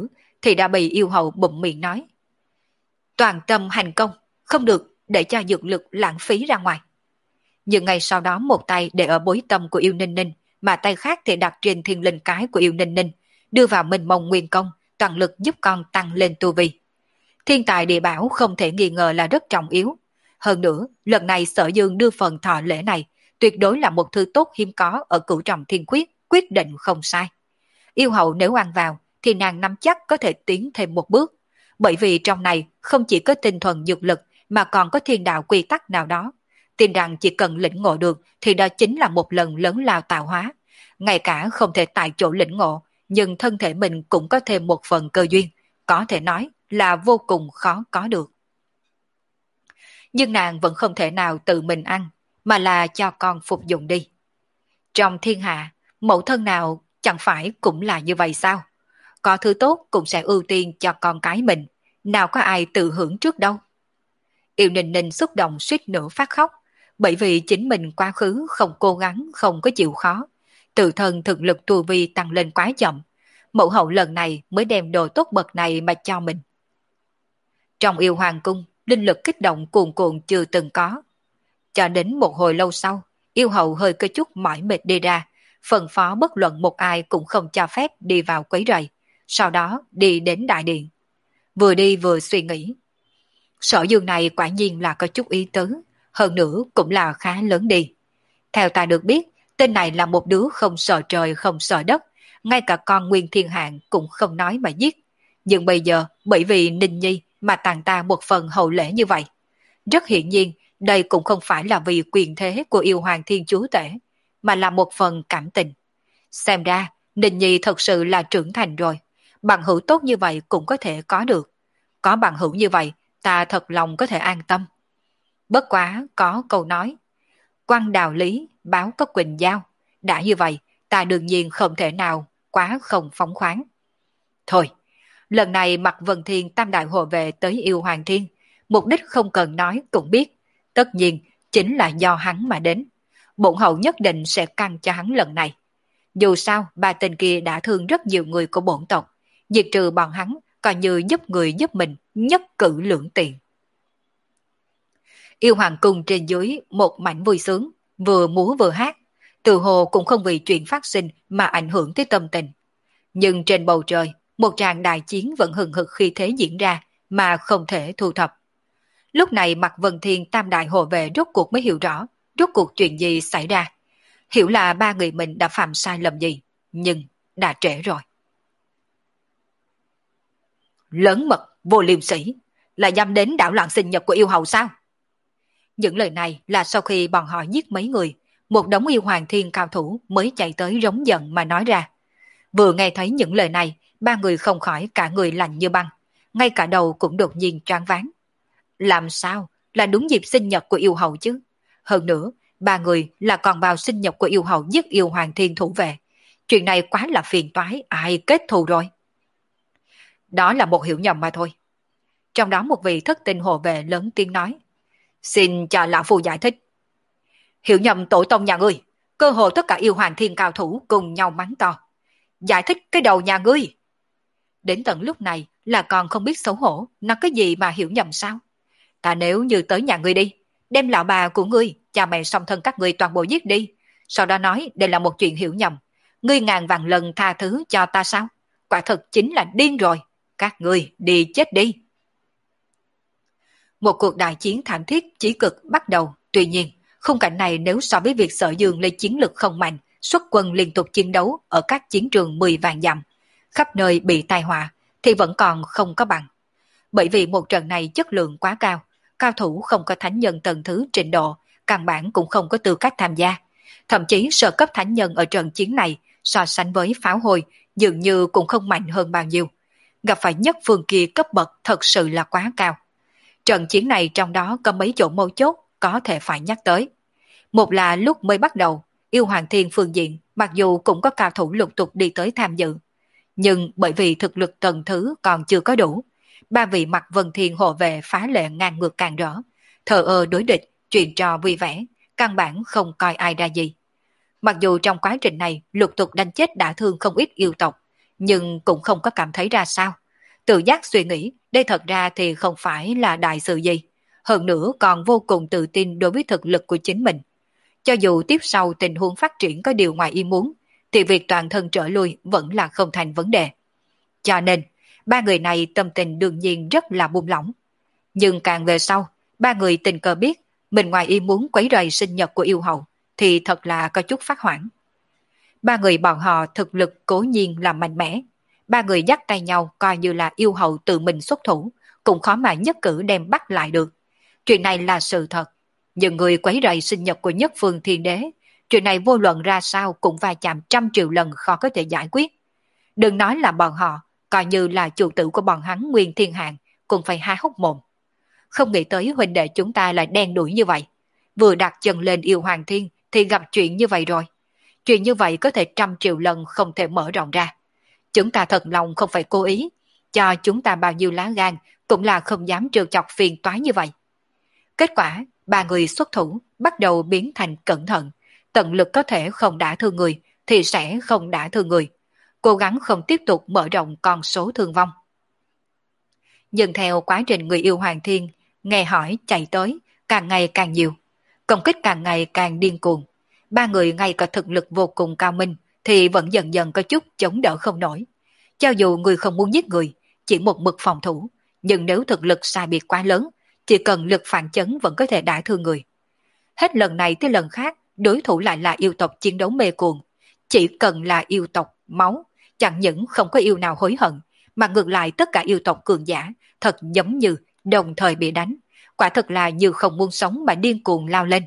thì đã bị yêu hậu bụm miệng nói. Toàn tâm hành công, không được để cho dược lực lãng phí ra ngoài. Nhưng ngay sau đó một tay để ở bối tâm của yêu ninh ninh, mà tay khác thì đặt trên thiên linh cái của yêu ninh ninh, đưa vào minh mông nguyên công, toàn lực giúp con tăng lên tu vi. Thiên tài địa bảo không thể nghi ngờ là rất trọng yếu. Hơn nữa, lần này Sở Dương đưa phần thọ lễ này, tuyệt đối là một thứ tốt hiếm có ở cửu trọng thiên quyết, quyết định không sai. Yêu hậu nếu ăn vào, thì nàng nắm chắc có thể tiến thêm một bước. Bởi vì trong này không chỉ có tinh thuần dược lực, mà còn có thiên đạo quy tắc nào đó. Tin rằng chỉ cần lĩnh ngộ được, thì đó chính là một lần lớn lao tạo hóa. Ngay cả không thể tại chỗ lĩnh ngộ, nhưng thân thể mình cũng có thêm một phần cơ duyên, có thể nói là vô cùng khó có được. Nhưng nàng vẫn không thể nào tự mình ăn, mà là cho con phục dụng đi. Trong thiên hạ, mẫu thân nào chẳng phải cũng là như vậy sao? Có thứ tốt cũng sẽ ưu tiên cho con cái mình, nào có ai tự hưởng trước đâu. Yêu Ninh Ninh xúc động suýt nữa phát khóc, bởi vì chính mình quá khứ không cố gắng, không có chịu khó. Tự thân thực lực tu vi tăng lên quá chậm, mẫu hậu lần này mới đem đồ tốt bậc này mà cho mình. Trong yêu hoàng cung, linh lực kích động cuồn cuộn chưa từng có. Cho đến một hồi lâu sau, yêu hậu hơi có chút mỏi mệt đi ra, phân phó bất luận một ai cũng không cho phép đi vào quấy rầy, sau đó đi đến đại điện. Vừa đi vừa suy nghĩ. Sở Dương này quả nhiên là có chút ý tứ, hơn nữa cũng là khá lớn đi. Theo ta được biết, tên này là một đứa không sợ trời không sợ đất, ngay cả con Nguyên Thiên Hạng cũng không nói mà giết. Nhưng bây giờ bởi vì Ninh Nhi mà tặng ta một phần hậu lễ như vậy. Rất hiển nhiên, đây cũng không phải là vì quyền thế của yêu hoàng thiên chúa tể, mà là một phần cảm tình. Xem ra, Ninh Nhi thật sự là trưởng thành rồi. Bằng hữu tốt như vậy cũng có thể có được. Có bằng hữu như vậy, ta thật lòng có thể an tâm. Bất quá có câu nói, quăng đào lý, báo có quỳnh giao. Đã như vậy, ta đương nhiên không thể nào quá không phóng khoáng. Thôi, lần này Mạc Vân Thiên tam đại hộ vệ tới yêu hoàng thiên, mục đích không cần nói cũng biết, tất nhiên chính là do hắn mà đến. Bổn hậu nhất định sẽ căng cho hắn lần này. Dù sao, ba tên kia đã thương rất nhiều người của bổn tộc, diệt trừ bọn hắn coi như giúp người giúp mình, nhất cử lưỡng tiện. Yêu hoàng cung trên dưới một mảnh vui sướng, vừa múa vừa hát, từ hồ cũng không vì chuyện phát sinh mà ảnh hưởng tới tâm tình. Nhưng trên bầu trời, một tràng đại chiến vẫn hừng hực khi thế diễn ra mà không thể thu thập. Lúc này Mạc Vân Thiên tam đại hộ vệ rốt cuộc mới hiểu rõ, rốt cuộc chuyện gì xảy ra. Hiểu là ba người mình đã phạm sai lầm gì, nhưng đã trễ rồi. Lớn mật, vô liêm sỉ, là dám đến đảo loạn sinh nhật của yêu hầu sao? Những lời này là sau khi bọn họ giết mấy người, một đống yêu hoàng thiên cao thủ mới chạy tới rống giận mà nói ra. Vừa nghe thấy những lời này, ba người không khỏi cả người lạnh như băng, ngay cả đầu cũng đột nhiên choáng váng. Làm sao là đúng dịp sinh nhật của yêu hầu chứ? Hơn nữa, ba người là còn vào sinh nhật của yêu hầu giết yêu hoàng thiên thủ vệ. Chuyện này quá là phiền toái, ai kết thù rồi? Đó là một hiểu nhầm mà thôi. Trong đó một vị thất tinh hộ vệ lớn tiếng nói. Xin cho lão phu giải thích. Hiểu nhầm tổ tông nhà ngươi, cơ hồ tất cả yêu hoàng thiên cao thủ cùng nhau mắng to. Giải thích cái đầu nhà ngươi. Đến tận lúc này là còn không biết xấu hổ, nói cái gì mà hiểu nhầm sao? Ta nếu như tới nhà ngươi đi, đem lão bà của ngươi, cha mẹ song thân các ngươi toàn bộ giết đi, sau đó nói đây là một chuyện hiểu nhầm, ngươi ngàn vạn lần tha thứ cho ta sao? Quả thật chính là điên rồi, các ngươi đi chết đi. Một cuộc đại chiến thảm thiết chí cực bắt đầu, tuy nhiên, khung cảnh này nếu so với việc Sở Dương lấy chiến lực không mạnh, xuất quân liên tục chiến đấu ở các chiến trường mười vạn dặm, khắp nơi bị tai họa, thì vẫn còn không có bằng. Bởi vì một trận này chất lượng quá cao, cao thủ không có thánh nhân tầng thứ trình độ, căn bản cũng không có tư cách tham gia. Thậm chí sơ cấp thánh nhân ở trận chiến này so sánh với pháo hồi dường như cũng không mạnh hơn bao nhiêu. Gặp phải nhất phương kia cấp bậc thật sự là quá cao. Trận chiến này trong đó có mấy chỗ mấu chốt có thể phải nhắc tới. Một là lúc mới bắt đầu, yêu hoàng thiên phương diện mặc dù cũng có cao thủ lục tục đi tới tham dự, nhưng bởi vì thực lực tầng thứ còn chưa có đủ, ba vị Mạc Vân Thiên hộ vệ phá lệ ngang ngược càng rõ, thờ ơ đối địch, chuyện trò vui vẻ, căn bản không coi ai ra gì. Mặc dù trong quá trình này lục tục đánh chết đả thương không ít yêu tộc, nhưng cũng không có cảm thấy ra sao. Tự giác suy nghĩ, đây thật ra thì không phải là đại sự gì. Hơn nữa còn vô cùng tự tin đối với thực lực của chính mình. Cho dù tiếp sau tình huống phát triển có điều ngoài ý muốn, thì việc toàn thân trở lui vẫn là không thành vấn đề. Cho nên, ba người này tâm tình đương nhiên rất là buông lỏng. Nhưng càng về sau, ba người tình cờ biết mình ngoài ý muốn quấy rầy sinh nhật của yêu hậu, thì thật là có chút phát hoảng. Ba người bọn họ thực lực cố nhiên là mạnh mẽ. Ba người dắt tay nhau coi như là yêu hậu tự mình xuất thủ, cũng khó mà nhất cử đem bắt lại được. Chuyện này là sự thật. Nhưng người quấy rầy sinh nhật của nhất phương thiên đế, chuyện này vô luận ra sao cũng va chạm trăm triệu lần khó có thể giải quyết. Đừng nói là bọn họ, coi như là chủ tử của bọn hắn Nguyên Thiên Hạng, cũng phải há hốc mồm. Không nghĩ tới huynh đệ chúng ta lại đen đuổi như vậy. Vừa đặt chân lên yêu hoàng thiên thì gặp chuyện như vậy rồi. Chuyện như vậy có thể trăm triệu lần không thể mở rộng ra. Chúng ta thật lòng không phải cố ý, cho chúng ta bao nhiêu lá gan cũng là không dám trêu chọc phiền toái như vậy. Kết quả, ba người xuất thủ bắt đầu biến thành cẩn thận, tận lực có thể không đả thương người thì sẽ không đả thương người, cố gắng không tiếp tục mở rộng con số thương vong. Nhưng theo quá trình người yêu Hoàng Thiên nghe hỏi chạy tới càng ngày càng nhiều, công kích càng ngày càng điên cuồng, ba người ngay cả thực lực vô cùng cao minh thì vẫn dần dần có chút chống đỡ không nổi. Cho dù người không muốn giết người, chỉ một mực phòng thủ, nhưng nếu thực lực sai biệt quá lớn, chỉ cần lực phản chấn vẫn có thể đả thương người. Hết lần này tới lần khác, đối thủ lại là yêu tộc chiến đấu mê cuồng. Chỉ cần là yêu tộc máu, chẳng những không có yêu nào hối hận, mà ngược lại tất cả yêu tộc cường giả thật giống như đồng thời bị đánh. Quả thật là như không muốn sống mà điên cuồng lao lên.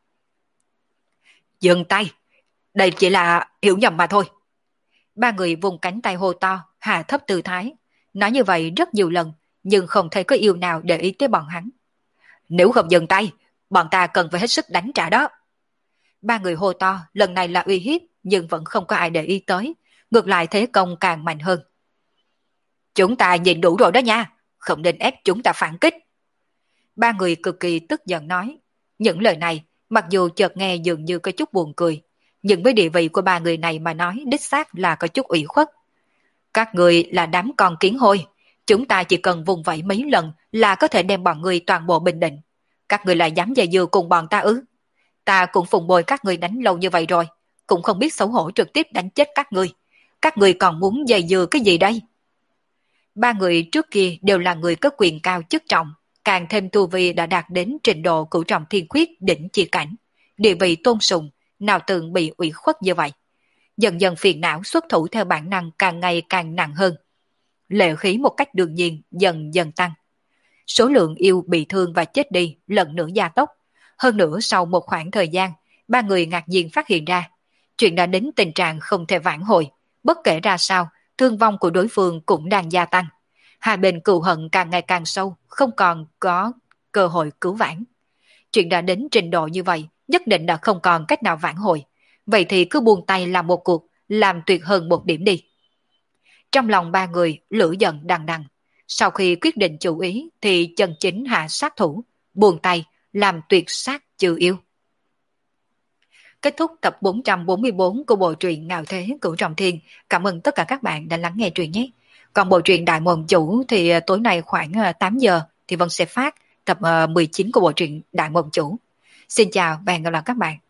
Dừng tay! Đây chỉ là hiểu nhầm mà thôi. Ba người vùng cánh tay hô to, hạ thấp tư thái. Nói như vậy rất nhiều lần, nhưng không thấy có yêu nào để ý tới bọn hắn. Nếu không dừng tay, bọn ta cần phải hết sức đánh trả đó. Ba người hô to, lần này là uy hiếp, nhưng vẫn không có ai để ý tới. Ngược lại thế công càng mạnh hơn. Chúng ta nhìn đủ rồi đó nha, không nên ép chúng ta phản kích. Ba người cực kỳ tức giận nói. Những lời này, mặc dù chợt nghe dường như có chút buồn cười, nhưng với địa vị của ba người này mà nói đích xác là có chút ủy khuất. Các người là đám con kiến hôi, chúng ta chỉ cần vùng vẫy mấy lần là có thể đem bọn người toàn bộ bình định. Các người lại dám dè dưa cùng bọn ta ư? Ta cũng phụng bồi các người đánh lâu như vậy rồi, cũng không biết xấu hổ trực tiếp đánh chết các người. Các người còn muốn dè dưa cái gì đây? Ba người trước kia đều là người có quyền cao chức trọng, càng thêm tu vi đã đạt đến trình độ cửu trọng thiên khuyết đỉnh chi cảnh, địa vị tôn sùng, nào từng bị ủy khuất như vậy. Dần dần phiền não xuất thủ theo bản năng càng ngày càng nặng hơn. Lệ khí một cách đương nhiên dần dần tăng. Số lượng yêu bị thương và chết đi lần nữa gia tốc. Hơn nữa sau một khoảng thời gian, ba người ngạc nhiên phát hiện ra, chuyện đã đến tình trạng không thể vãn hồi. Bất kể ra sao, thương vong của đối phương cũng đang gia tăng. Hai bên cừu hận càng ngày càng sâu, không còn có cơ hội cứu vãn. Chuyện đã đến trình độ như vậy, nhất định đã không còn cách nào vãn hồi. Vậy thì cứ buông tay làm một cuộc, làm tuyệt hơn một điểm đi. Trong lòng ba người lửa giận đằng đằng. Sau khi quyết định chủ ý thì chân chính hạ sát thủ, buông tay làm tuyệt sát trừ yêu. Kết thúc tập bốn trăm bốn mươi bốn của bộ truyện Ngạo Thế Cửu Trọng Thiên. Cảm ơn tất cả các bạn đã lắng nghe truyện nhé. Còn bộ truyện Đại Mộng Chủ thì tối nay khoảng tám giờ thì Vân sẽ phát tập mười chín của bộ truyện Đại Mộng Chủ. Xin chào và hẹn gặp lại các bạn.